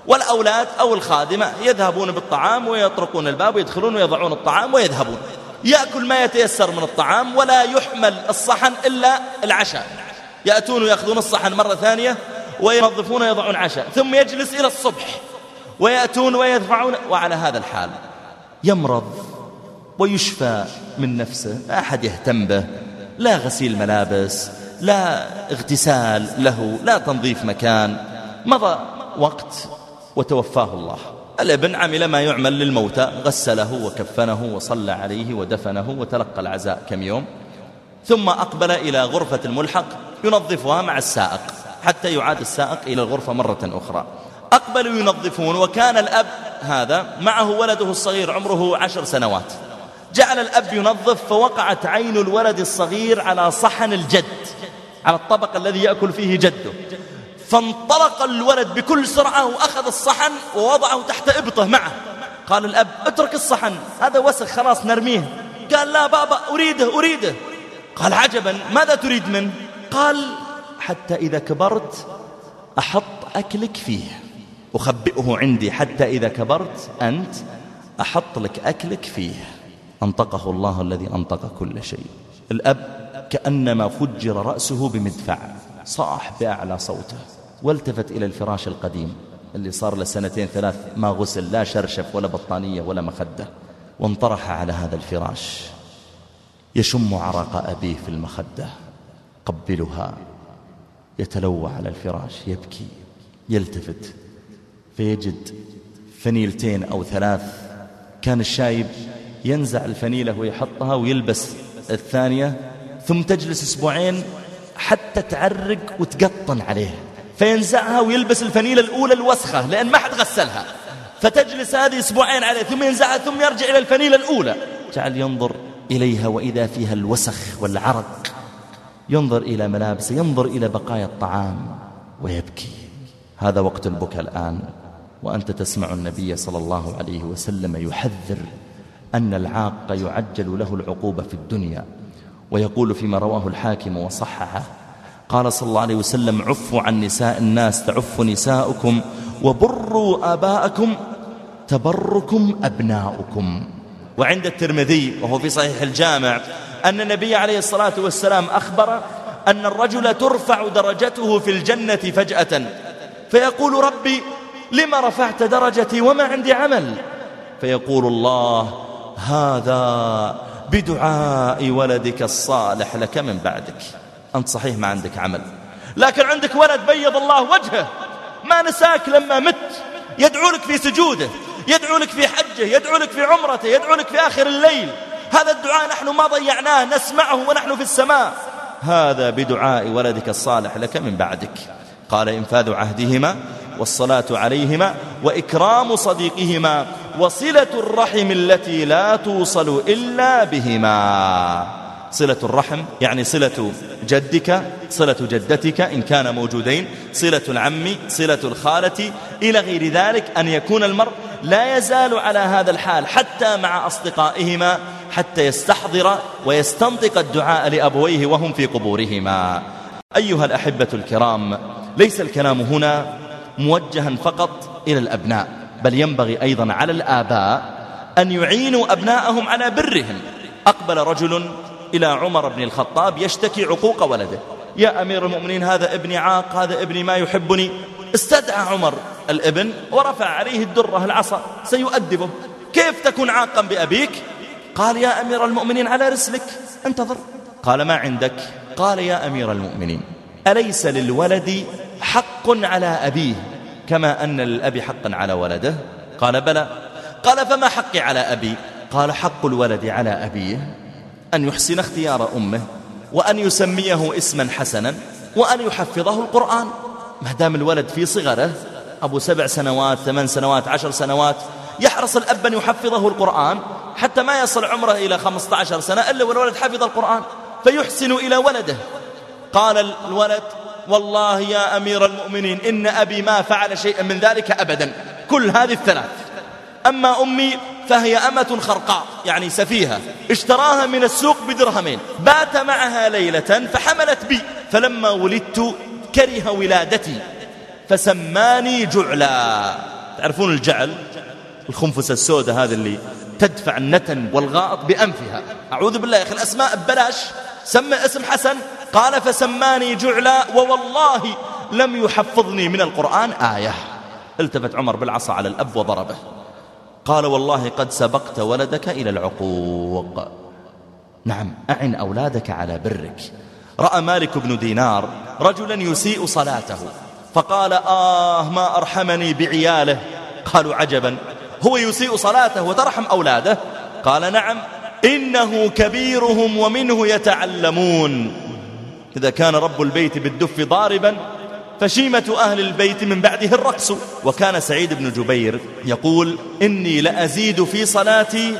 والأولاد أو الخادمة يذهبون بالطعام ويطرقون الباب ويدخلون ويضعون الطعام ويذهبون، يأكل ما يتيسر من الطعام ولا يحمل الصحن إلا العشاء، يأتون ويأخذون الصحن مرة ثانية وينظفون ويضعون عشاء، ثم يجلس إلى الصبح ويأتون ويدفعون، وعلى هذا الحال يمرض ويشفى من نفسه، لا أحد يهتم به، لا غسيل ملابس، لا اغتسال له، لا تنظيف مكان. مضى وقت وتوفاه الله. الابن عمل ما يعمل للموتى، غسله وكفنه وصلى عليه ودفنه وتلقى العزاء كم يوم، ثم أقبل إلى غرفة الملحق ينظفها مع السائق حتى يعاد السائق إلى الغرفة مرة أخرى. أقبلوا ينظفون، وكان الأب هذا معه ولده الصغير عمره 10 سنوات. جعل الأب ينظف، فوقعت عين الولد الصغير على صحن الجد، على الطبق الذي يأكل فيه جده، فانطلق الولد بكل سرعة وأخذ الصحن ووضعه تحت إبطه معه. قال الأب: اترك الصحن، هذا وسخ، خلاص نرميه. قال: لا بابا، أريده. قال: عجبا، ماذا تريد منه؟ قال: حتى إذا كبرت أحط أكلك فيه، أخبئه عندي، حتى إذا كبرت أنت أحط لك أكلك فيه. أنطقه الله الذي أنطق كل شيء. الأب كأنما فجر رأسه بمدفع، صاح بأعلى صوته والتفت إلى الفراش القديم اللي صار له 2 3 ما غسل، لا شرشف ولا بطانية ولا مخدة، وانطرح على هذا الفراش يشم عرق أبيه في المخدة، قبلها، يتلوى على الفراش، يبكي، يلتفت فيجد فنيلتين أو 3. كان الشايب ينزع الفنيلة ويحطها ويلبس الثانية، ثم تجلس 2 أسبوعين حتى تعرق وتقطن عليه، فينزعها ويلبس الفنيلة الأولى الوسخة لأن ما حد غسلها، فتجلس هذه 2 أسبوعين عليه، ثم ينزعها ثم يرجع إلى الفنيلة الأولى. جعل ينظر إليها وإذا فيها الوسخ والعرق، ينظر إلى ملابسه، ينظر إلى بقايا الطعام ويبكي. هذا وقت البكاء الآن، وأنت تسمع النبي صلى الله عليه وسلم يحذر أن العاق يعجل له العقوبة في الدنيا، ويقول فيما رواه الحاكم وصححه، قال صلى الله عليه وسلم: عفوا عن نساء الناس تعف نساؤكم، وبروا آباءكم تبركم أبناؤكم. وعند الترمذي وهو في صحيح الجامع أن النبي عليه الصلاة والسلام أخبر أن الرجل ترفع درجته في الجنة فجأة، فيقول: ربي لما رفعت درجتي وما عندي عمل؟ فيقول الله: هذا بدعاء ولدك الصالح لك من بعدك. أنت صحيح ما عندك عمل، لكن عندك ولد بيض الله وجهه، ما نساك لما مت، يدعو لك في سجوده، يدعو لك في حجه، يدعو لك في عمرته، يدعو لك في آخر الليل. هذا الدعاء نحن ما ضيعناه، نسمعه ونحن في السماء. هذا بدعاء ولدك الصالح لك من بعدك. قال: إنفاذ عهدهما والصلاة عليهما وإكرام صديقهما وصلة الرحم التي لا توصل إلا بهما. صلة الرحم يعني صلة جدك، صلة جدتك إن كان موجودين، صلة العم، صلة الخالة، إلى غير ذلك. أن يكون المرء لا يزال على هذا الحال حتى مع أصدقائهما، حتى يستحضر ويستنطق الدعاء لأبويه وهم في قبورهما. أيها الأحبة الكرام، ليس الكلام هنا موجها فقط إلى الأبناء، بل ينبغي أيضا على الآباء أن يعينوا أبناءهم على برهم. أقبل رجل إلى عمر بن الخطاب يشتكي عقوق ولده: يا أمير المؤمنين، هذا ابني عاق، هذا ابني ما يحبني. استدعى عمر الابن ورفع عليه الدرة العصا سيؤدبه: كيف تكون عاقا بأبيك؟ قال: يا أمير المؤمنين على رسلك، انتظر. قال: ما عندك؟ قال: يا أمير المؤمنين، أليس للولد حق على أبيه كما أن للأب حقا على ولده؟ قال: بلى. قال: فما حقي على أبي؟ قال: حق الولد على أبيه أن يحسن اختيار أمه، وأن يسميه اسما حسنا، وأن يحفظه القرآن. ما دام الولد في صغره، أبو 7 سنوات 8 سنوات 10 سنوات، يحرص الأب أن يحفظه القرآن حتى ما يصل عمره إلى 15 سنة إلا والولد حفظ القرآن، فيحسن إلى ولده. قال الولد: والله يا أمير المؤمنين، إن أبي ما فعل شيئا من ذلك أبدا، كل هذه الثلاث. أما أمي فهي أمة خرقاء يعني سفيهة، اشتراها من السوق ب2 بات معها ليلة فحملت بي، فلما ولدت كره ولادتي فسماني جعلا. تعرفون الجعل، الخنفسة السوداء هذه اللي تدفع النتن والغائط بأنفها. أعوذ بالله يا أخي، الأسماء ببلاش، سمى اسم حسن. قال فسماني جعلا ووالله لم يحفظني من القرآن آية. التفت عمر بالعصا على الأب وضربه. قال والله قد سبقت ولدك إلى العقوق. نعم، أعن أولادك على برك. رأى مالك بن دينار رجلا يسيء صلاته فقال ما أرحمني بعياله. قالوا عجبا، هو يسيء صلاته وترحم أولاده؟ قال نعم، إنه كبيرهم ومنه يتعلمون. إذا كان رب البيت بالدف ضاربا فشيمة أهل البيت من بعده الرقص. وكان سعيد بن جبير يقول إني لأزيد في صلاتي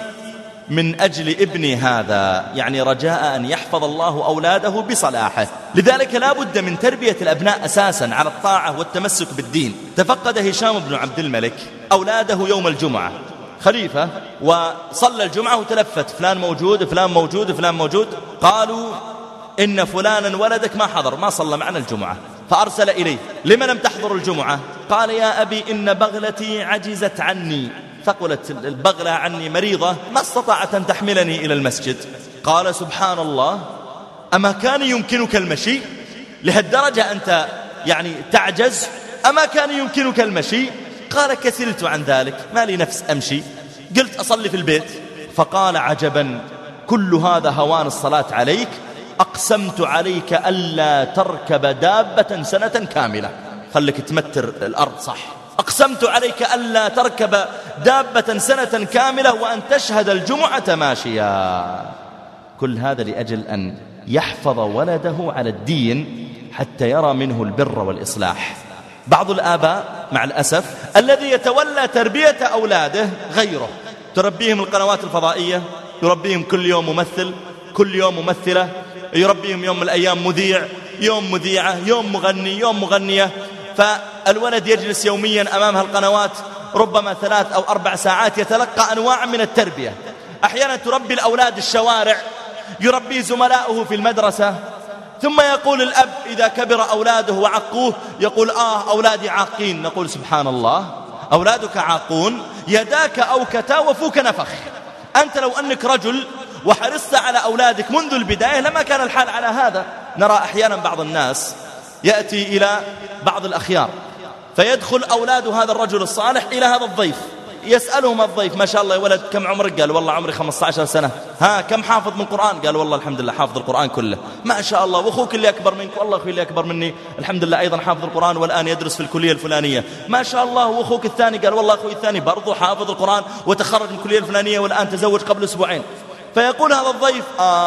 من أجل ابني هذا، يعني رجاء أن يحفظ الله أولاده بصلاحه. لذلك لا بد من تربية الأبناء أساسا على الطاعة والتمسك بالدين. تفقد هشام بن عبد الملك أولاده يوم الجمعة، خليفة، وصلى الجمعة وتلفت، فلان موجود فلان موجود فلان موجود. قالوا إن فلانا ولدك ما حضر، ما صلى معنا الجمعة. فأرسل إليه لما لم تحضر الجمعة؟ قال يا أبي إن بغلتي عجزت عني، ثقلت البغلة عني، مريضة ما استطاعت أن تحملني إلى المسجد. قال سبحان الله، أما كان يمكنك المشي لهالدرجة أنت يعني تعجز؟ أما كان يمكنك المشي؟ قال كسلت عن ذلك، ما لي نفس أمشي، قلت أصلي في البيت. فقال عجبا، كل هذا هوان الصلاة عليك؟ أقسمت عليك ألا تركب دابة سنة كاملة، خلك تمتر الأرض صح. أقسمت عليك ألا تركب دابة سنة كاملة وأن تشهد الجمعة ماشيا. كل هذا لأجل أن يحفظ ولده على الدين حتى يرى منه البر والإصلاح. بعض الآباء مع الأسف الذي يتولى تربية أولاده غيره، تربيهم القنوات الفضائية، يربيهم كل يوم ممثل، كل يوم ممثلة، يربيهم يوم من الأيام مذيع، يوم مذيعة، يوم مغني، يوم مغنية. فالولد يجلس يوميا أمام هالقنوات ربما 3 أو 4 ساعات يتلقى أنواع من التربية. أحيانا تربي الأولاد الشوارع، يربي زملاؤه في المدرسة، ثم يقول الأب إذا كبر أولاده وعقوه يقول أولادي عاقين. نقول سبحان الله، أولادك عاقون، يداك أوكتا وفوك نفخ. أنت لو أنك رجل وحرصت على أولادك منذ البداية لما كان الحال على هذا. نرى أحيانا بعض الناس يأتي إلى بعض الأخيار فيدخل أولاد هذا الرجل الصالح إلى هذا الضيف، يسألهم الضيف ما شاء الله يا ولد كم عمرك؟ قال والله عمري 15 سنة. كم حافظ من القرآن؟ قال والله الحمد لله حافظ القرآن كله. ما شاء الله. وأخوك اللي أكبر منك؟ والله أخوي اللي أكبر مني الحمد لله أيضا حافظ القرآن والآن يدرس في الكلية الفلانية. ما شاء الله. وأخوك الثاني؟ قال والله أخوي الثاني برضو حافظ القرآن وتخرج من الكلية الفلانية والآن تزوج قبل أسبوعين. فيقول هذا الضيف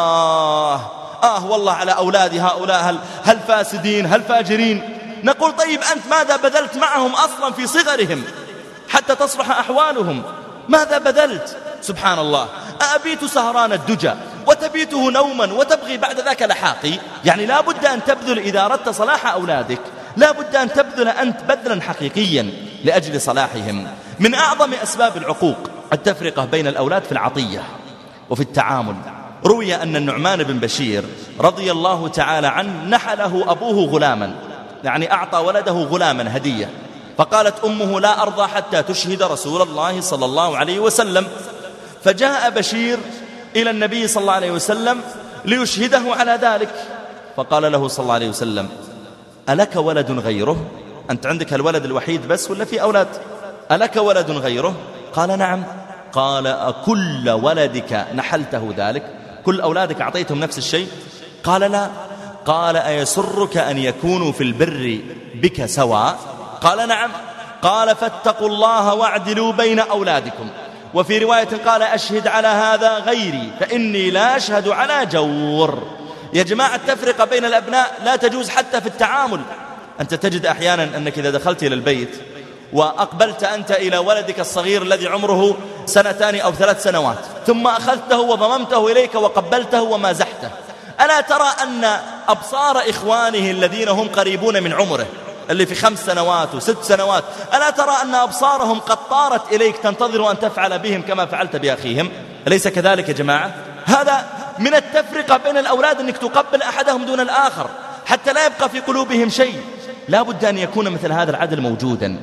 والله على أولادي هؤلاء هل فاسدين هل فاجرين. نقول طيب أنت ماذا بذلت معهم أصلا في صغرهم حتى تصلح أحوالهم؟ ماذا بذلت؟ سبحان الله. أبيت سهران الدجى وتبيته نوما وتبغي بعد ذاك لحاقي. يعني لا بد أن تبذل إذا أردت صلاح أولادك، لا بد أن تبذل أنت بذلا حقيقيا لأجل صلاحهم. من أعظم أسباب العقوق التفرقة بين الأولاد في العطية وفي التعامل. روي أن النعمان بن بشير رضي الله تعالى عنه نحله أبوه غلاما، يعني أعطى ولده غلاما هدية، فقالت أمه لا أرضى حتى تشهد رسول الله صلى الله عليه وسلم. فجاء بشير إلى النبي صلى الله عليه وسلم ليشهده على ذلك، فقال له صلى الله عليه وسلم ألك ولد غيره؟ أنت عندك الولد الوحيد بس ولا في أولاد؟ ألك ولد غيره؟ قال نعم. قال أكل ولدك نحلته ذلك؟ كل أولادك أعطيتهم نفس الشيء؟ قال لا. قال أيسرك أن يكونوا في البر بك سواء؟ قال نعم. قال فاتقوا الله واعدلوا بين أولادكم. وفي رواية قال أشهد على هذا غيري فإني لا أشهد على جور. يا جماعة التفرقة بين الأبناء لا تجوز حتى في التعامل. أنت تجد أحيانا أنك إذا دخلت إلى البيت وأقبلت أنت إلى ولدك الصغير الذي عمره 2 أو 3 سنوات ثم أخذته وضممته إليك وقبلته ومازحته، ألا ترى أن أبصار إخوانه الذين هم قريبون من عمره اللي في 5 سنوات و6 سنوات، ألا ترى أن أبصارهم قد طارت إليك تنتظر أن تفعل بهم كما فعلت بأخيهم؟ أليس كذلك يا جماعة؟ هذا من التفرقة بين الأولاد، أنك تقبل أحدهم دون الآخر حتى لا يبقى في قلوبهم شيء. لا بد أن يكون مثل هذا العدل موجودا.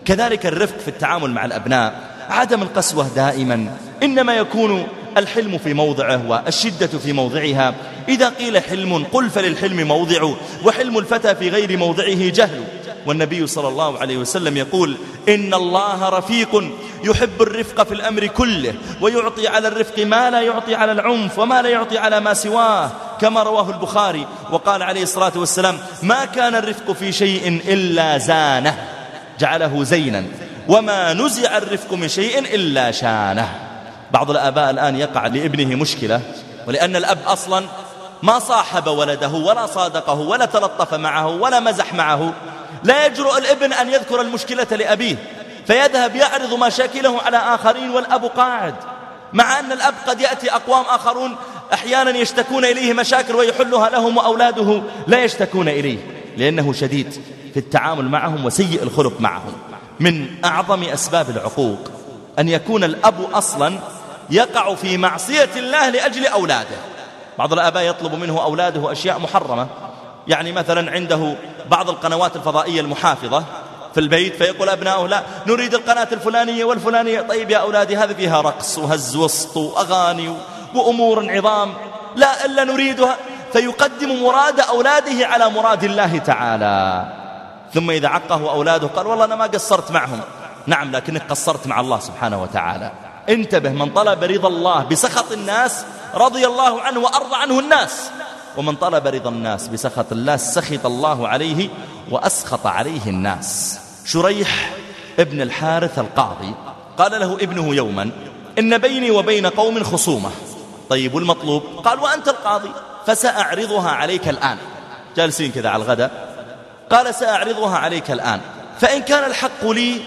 كذلك الرفق في التعامل مع الأبناء، عدم القسوة دائما، إنما يكون الحلم في موضعه والشدة في موضعها. إذا قيل حلم قل فللحلم موضع، وحلم الفتى في غير موضعه جهل. والنبي صلى الله عليه وسلم يقول إن الله رفيق يحب الرفق في الأمر كله، ويعطي على الرفق ما لا يعطي على العنف وما لا يعطي على ما سواه، كما رواه البخاري. وقال عليه الصلاة والسلام ما كان الرفق في شيء إلا زانه، جعله زينا، وما نزع الرفق من شيء إلا شانه. بعض الآباء الآن يقع لابنه مشكلة، ولأن الأب أصلا ما صاحب ولده ولا صادقه ولا تلطف معه ولا مزح معه، لا يجرؤ الابن أن يذكر المشكلة لأبيه، فيذهب يعرض مشاكله على آخرين والأب قاعد، مع أن الأب قد يأتي أقوام آخرون أحيانا يشتكون إليه مشاكل ويحلها لهم، وأولاده لا يشتكون إليه، لأنه شديد في التعامل معهم وسيء الخلق معهم. من أعظم أسباب العقوق أن يكون الأب أصلا يقع في معصية الله لأجل أولاده. بعض الآباء يطلب منه أولاده أشياء محرمة، يعني مثلا عنده بعض القنوات الفضائية المحافظة في البيت، فيقول أبنائه لا نريد القناة الفلانية والفلانية. طيب يا أولادي هذه فيها رقص وهز وسط وأغاني وأمور عظام، لا إلا نريدها، فيقدم مراد أولاده على مراد الله تعالى. ثم إذا عقه أولاده قال والله أنا ما قصرت معهم. نعم، لكنك قصرت مع الله سبحانه وتعالى. انتبه، من طلب رضا الله بسخط الناس رضي الله عنه وأرضى عنه الناس، ومن طلب رضا الناس بسخط الله سخط الله عليه وأسخط عليه الناس. شريح ابن الحارث القاضي قال له ابنه يوما إن بيني وبين قوم خصومة. طيب والمطلوب؟ قال وأنت القاضي، فسأعرضها عليك الآن. جالسين كذا على الغداء، قال سأعرضها عليك الآن، فإن كان الحق لي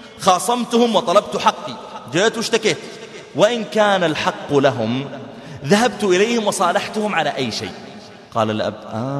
خاصمتهم وطلبت حقي، جئت واشتكيت، وإن كان الحق لهم ذهبت إليهم وصالحتهم على أي شيء. قال الأب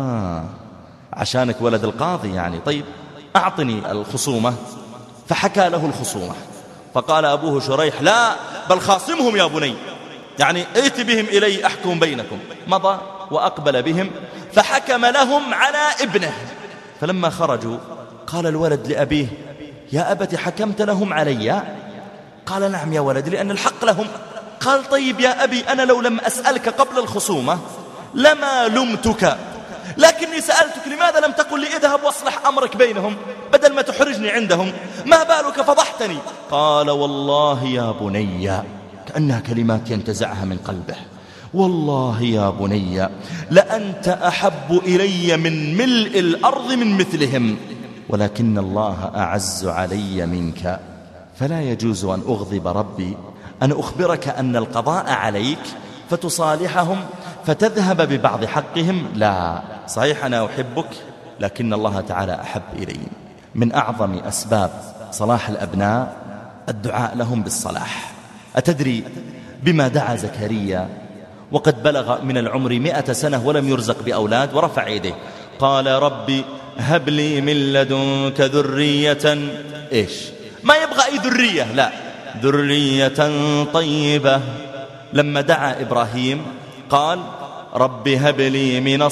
عشانك ولد القاضي يعني، طيب أعطني الخصومة. فحكى له الخصومة، فقال أبوه شريح لا بل خاصمهم يا بني، يعني ائت بهم إلي أحكم بينكم. مضى وأقبل بهم فحكم لهم على ابنه. فلما خرجوا قال الولد لأبيه يا أبت حكمت لهم علي؟ قال نعم يا ولد لأن الحق لهم. قال طيب يا أبي أنا لو لم أسألك قبل الخصومة لما لمتك، لكني سألتك لماذا لم تقل لي اذهب واصلح أمرك بينهم بدل ما تحرجني عندهم، ما بالك فضحتني؟ قال والله يا بني، كأنها كلمات ينتزعها من قلبه، والله يا بني لأنت أحب إلي من ملء الأرض من مثلهم، ولكن الله أعز علي منك، فلا يجوز أن أغضب ربي أن أخبرك أن القضاء عليك فتصالحهم فتذهب ببعض حقهم. لا، صحيح أنا أحبك لكن الله تعالى أحب إلي. من أعظم أسباب صلاح الأبناء الدعاء لهم بالصلاح. أتدري بما دعا زكريا وقد بلغ من العمر 100 سنة ولم يرزق بأولاد، ورفع يديه قال ربي هب لي من لدنك ذرية، إيش؟ ما يبغى أي ذرية، لا، ذرية طيبة. لما دعا إبراهيم قال رب هب لي من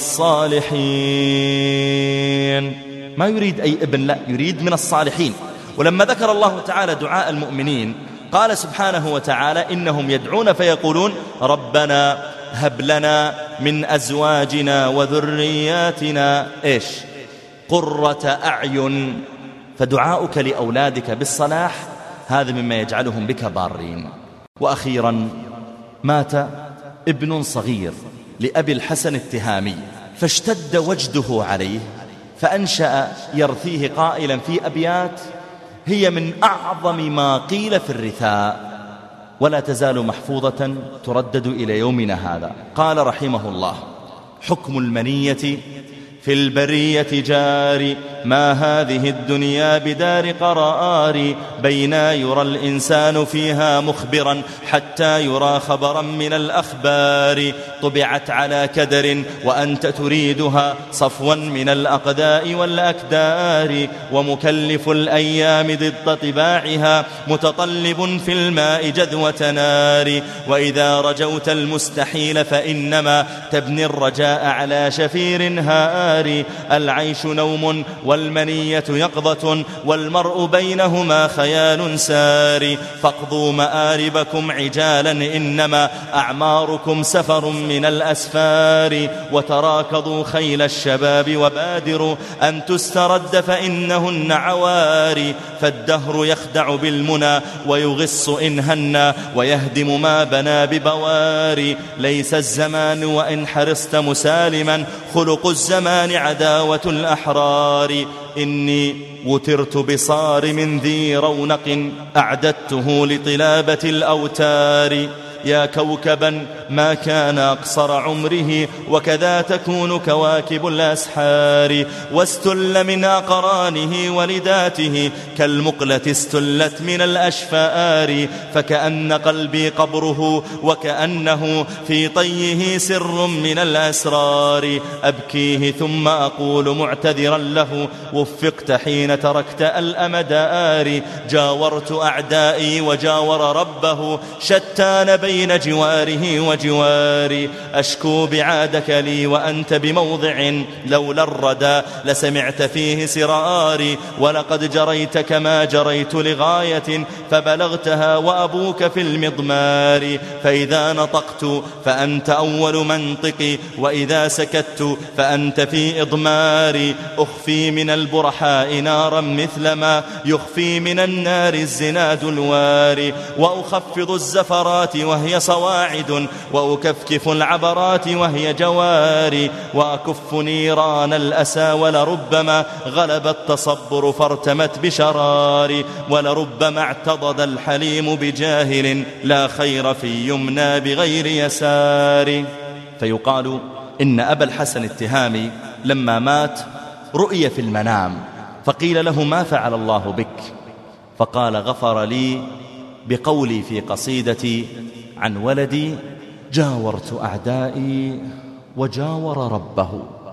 الصالحين، ما يريد أي ابن، لا، يريد من الصالحين. ولما ذكر الله تعالى دعاء المؤمنين قال سبحانه وتعالى إنهم يدعون فيقولون ربنا هب لنا من أزواجنا وذرياتنا إيش؟ قرة أعين. فدعاؤك لأولادك بالصلاح هذا مما يجعلهم بك بارين. وأخيرا مات ابن صغير لأبي الحسن التهامي، فاشتد وجده عليه فأنشأ يرثيه قائلا في أبيات هي من أعظم ما قيل في الرثاء ولا تزال محفوظة تردد إلى يومنا هذا. قال رحمه الله حكم المنية في البرية جاري، ما هذه الدنيا بدار قرار، بينا يرى الإنسان فيها مخبرا حتى يرى خبرا من الأخبار، طبعت على كدر وأنت تريدها صفوا من الأقداء والأكدار، ومكلف الأيام ضد طباعها متطلب في الماء جذوة نار، وإذا رجوت المستحيل فإنما تبني الرجاء على شفير هار، العيش نوم والمنية يقظة والمرء بينهما خيال ساري. فاقضوا مآربكم عجالا إنما أعماركم سفر من الأسفار. وتراكضوا خيل الشباب وبادروا أن تسترد فإنهن عواري. فالدهر يخدع بالمنى ويغص إن هنى ويهدم ما بنى ببواري. ليس الزمان وإن حرصت مسالما خلق الزمان عداوة الأحرار. إني وترت بصارم ذي رونق أعددته لطلابة الأوتار. يا كوكبا ما كان أقصر عمره وكذا تكون كواكب الأسحار. واستل من أقرانه ولداته كالمقلة استلت من الأشفار. فكأن قلبي قبره وكأنه في طيه سر من الأسرار. أبكيه ثم أقول معتذرا له وفقت حين تركت الأمد آري. جاورت أعدائي وجاور ربه شتان بين جواره وجواري. أشكو بعادك لي وأنت بموضع لولا الردى لسمعت فيه سراري. ولقد جريت كما جريت لغاية فبلغتها وأبوك في المضمار. فإذا نطقت فأنت أول منطقي وإذا سكت فأنت في إضماري. أخفي من البرحاء نارا مثل ما يخفي من النار الزناد الواري. وأخفض الزفرات وهي صواعد وأكفكف العبرات وهي جواري. وأكف نيران الأسى ولربما غلب التصبر فارتمت بشراري. ولربما اعتضد الحليم بجاهل لا خير في يمنى بغير يسار. فيقال إن أبا الحسن التهامي لما مات رؤي في المنام فقيل له ما فعل الله بك؟ فقال غفر لي بقولي في قصيدتي عن ولدي جاورت أعدائي وجاور ربه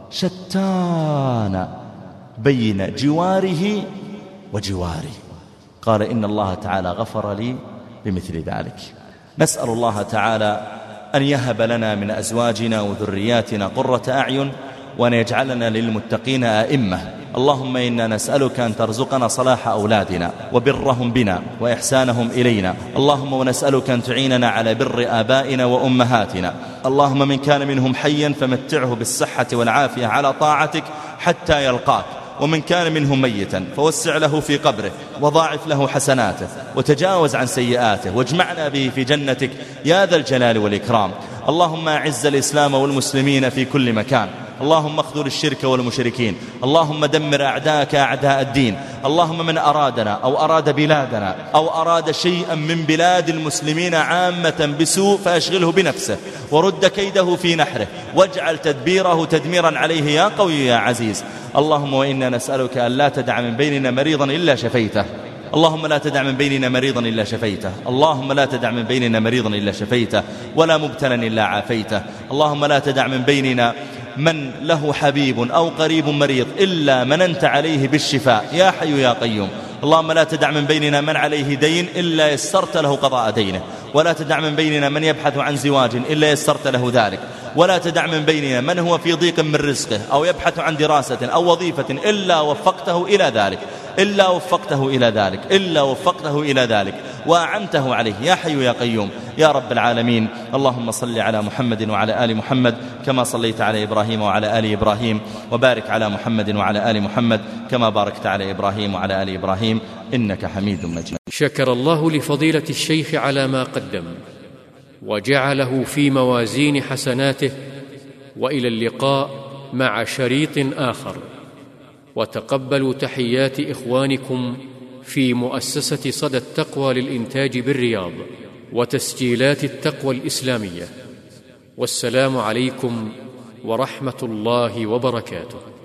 شتان بين جواره وجواري. قال إن الله تعالى غفر لي بمثل ذلك. نسأل الله تعالى أن يهب لنا من أزواجنا وذرياتنا قرة أعين وأن يجعلنا للمتقين أئمة. اللهم إنا نسألك أن ترزقنا صلاح أولادنا وبرهم بنا وإحسانهم إلينا. اللهم ونسألك أن تعيننا على بر آبائنا وأمهاتنا. اللهم من كان منهم حيا فمتعه بالصحة والعافية على طاعتك حتى يلقاك. ومن كان منهم ميتا فوسع له في قبره وضاعف له حسناته وتجاوز عن سيئاته واجمعنا به في جنتك يا ذا الجلال والإكرام. اللهم أعز الإسلام والمسلمين في كل مكان. اللهم اخذل الشرك والمشركين. اللهم دمر أعداءك أعداء الدين. اللهم من أرادنا أو أراد بلادنا أو أراد شيئا من بلاد المسلمين عامة بسوء فأشغله بنفسه ورد كيده في نحره واجعل تدبيره تدميرا عليه يا قوي يا عزيز. اللهم وإنا نسألك أن لا تدع من بيننا مريضا إلا شفيته. اللهم لا تدع من بيننا مريضا إلا شفيته. اللهم لا تدع من بيننا مريضا إلا شفيته ولا مبتلا إلا عافيته. اللهم لا تدع من بيننا من له حبيب أو قريب مريض إلا مننت عليه بالشفاء يا حي يا قيوم. اللهم لا تدع من بيننا من عليه دين إلا يسرت له قضاء دينه. ولا تدع من بيننا من يبحث عن زواج إلا يسرت له ذلك. ولا تدع من بيننا من هو في ضيق من رزقه أو يبحث عن دراسة أو وظيفة إلا وفقته إلى ذلك إلا وفقته إلى ذلك إلا وفقته إلى ذلك وأعنته عليه يا حي يا قيوم يا رب العالمين. اللهم صل على محمد وعلى آل محمد كما صليت على إبراهيم وعلى آل إبراهيم وبارك على محمد وعلى آل محمد كما باركت على إبراهيم وعلى آل إبراهيم إنك حميد مجيد. شكر الله لفضيلة الشيخ على ما قدم وجعله في موازين حسناته. وإلى اللقاء مع شريط آخر. وتقبلوا تحيات إخوانكم في مؤسسة صدى التقوى للإنتاج بالرياض وتسجيلات التقوى الإسلامية. والسلام عليكم ورحمة الله وبركاته.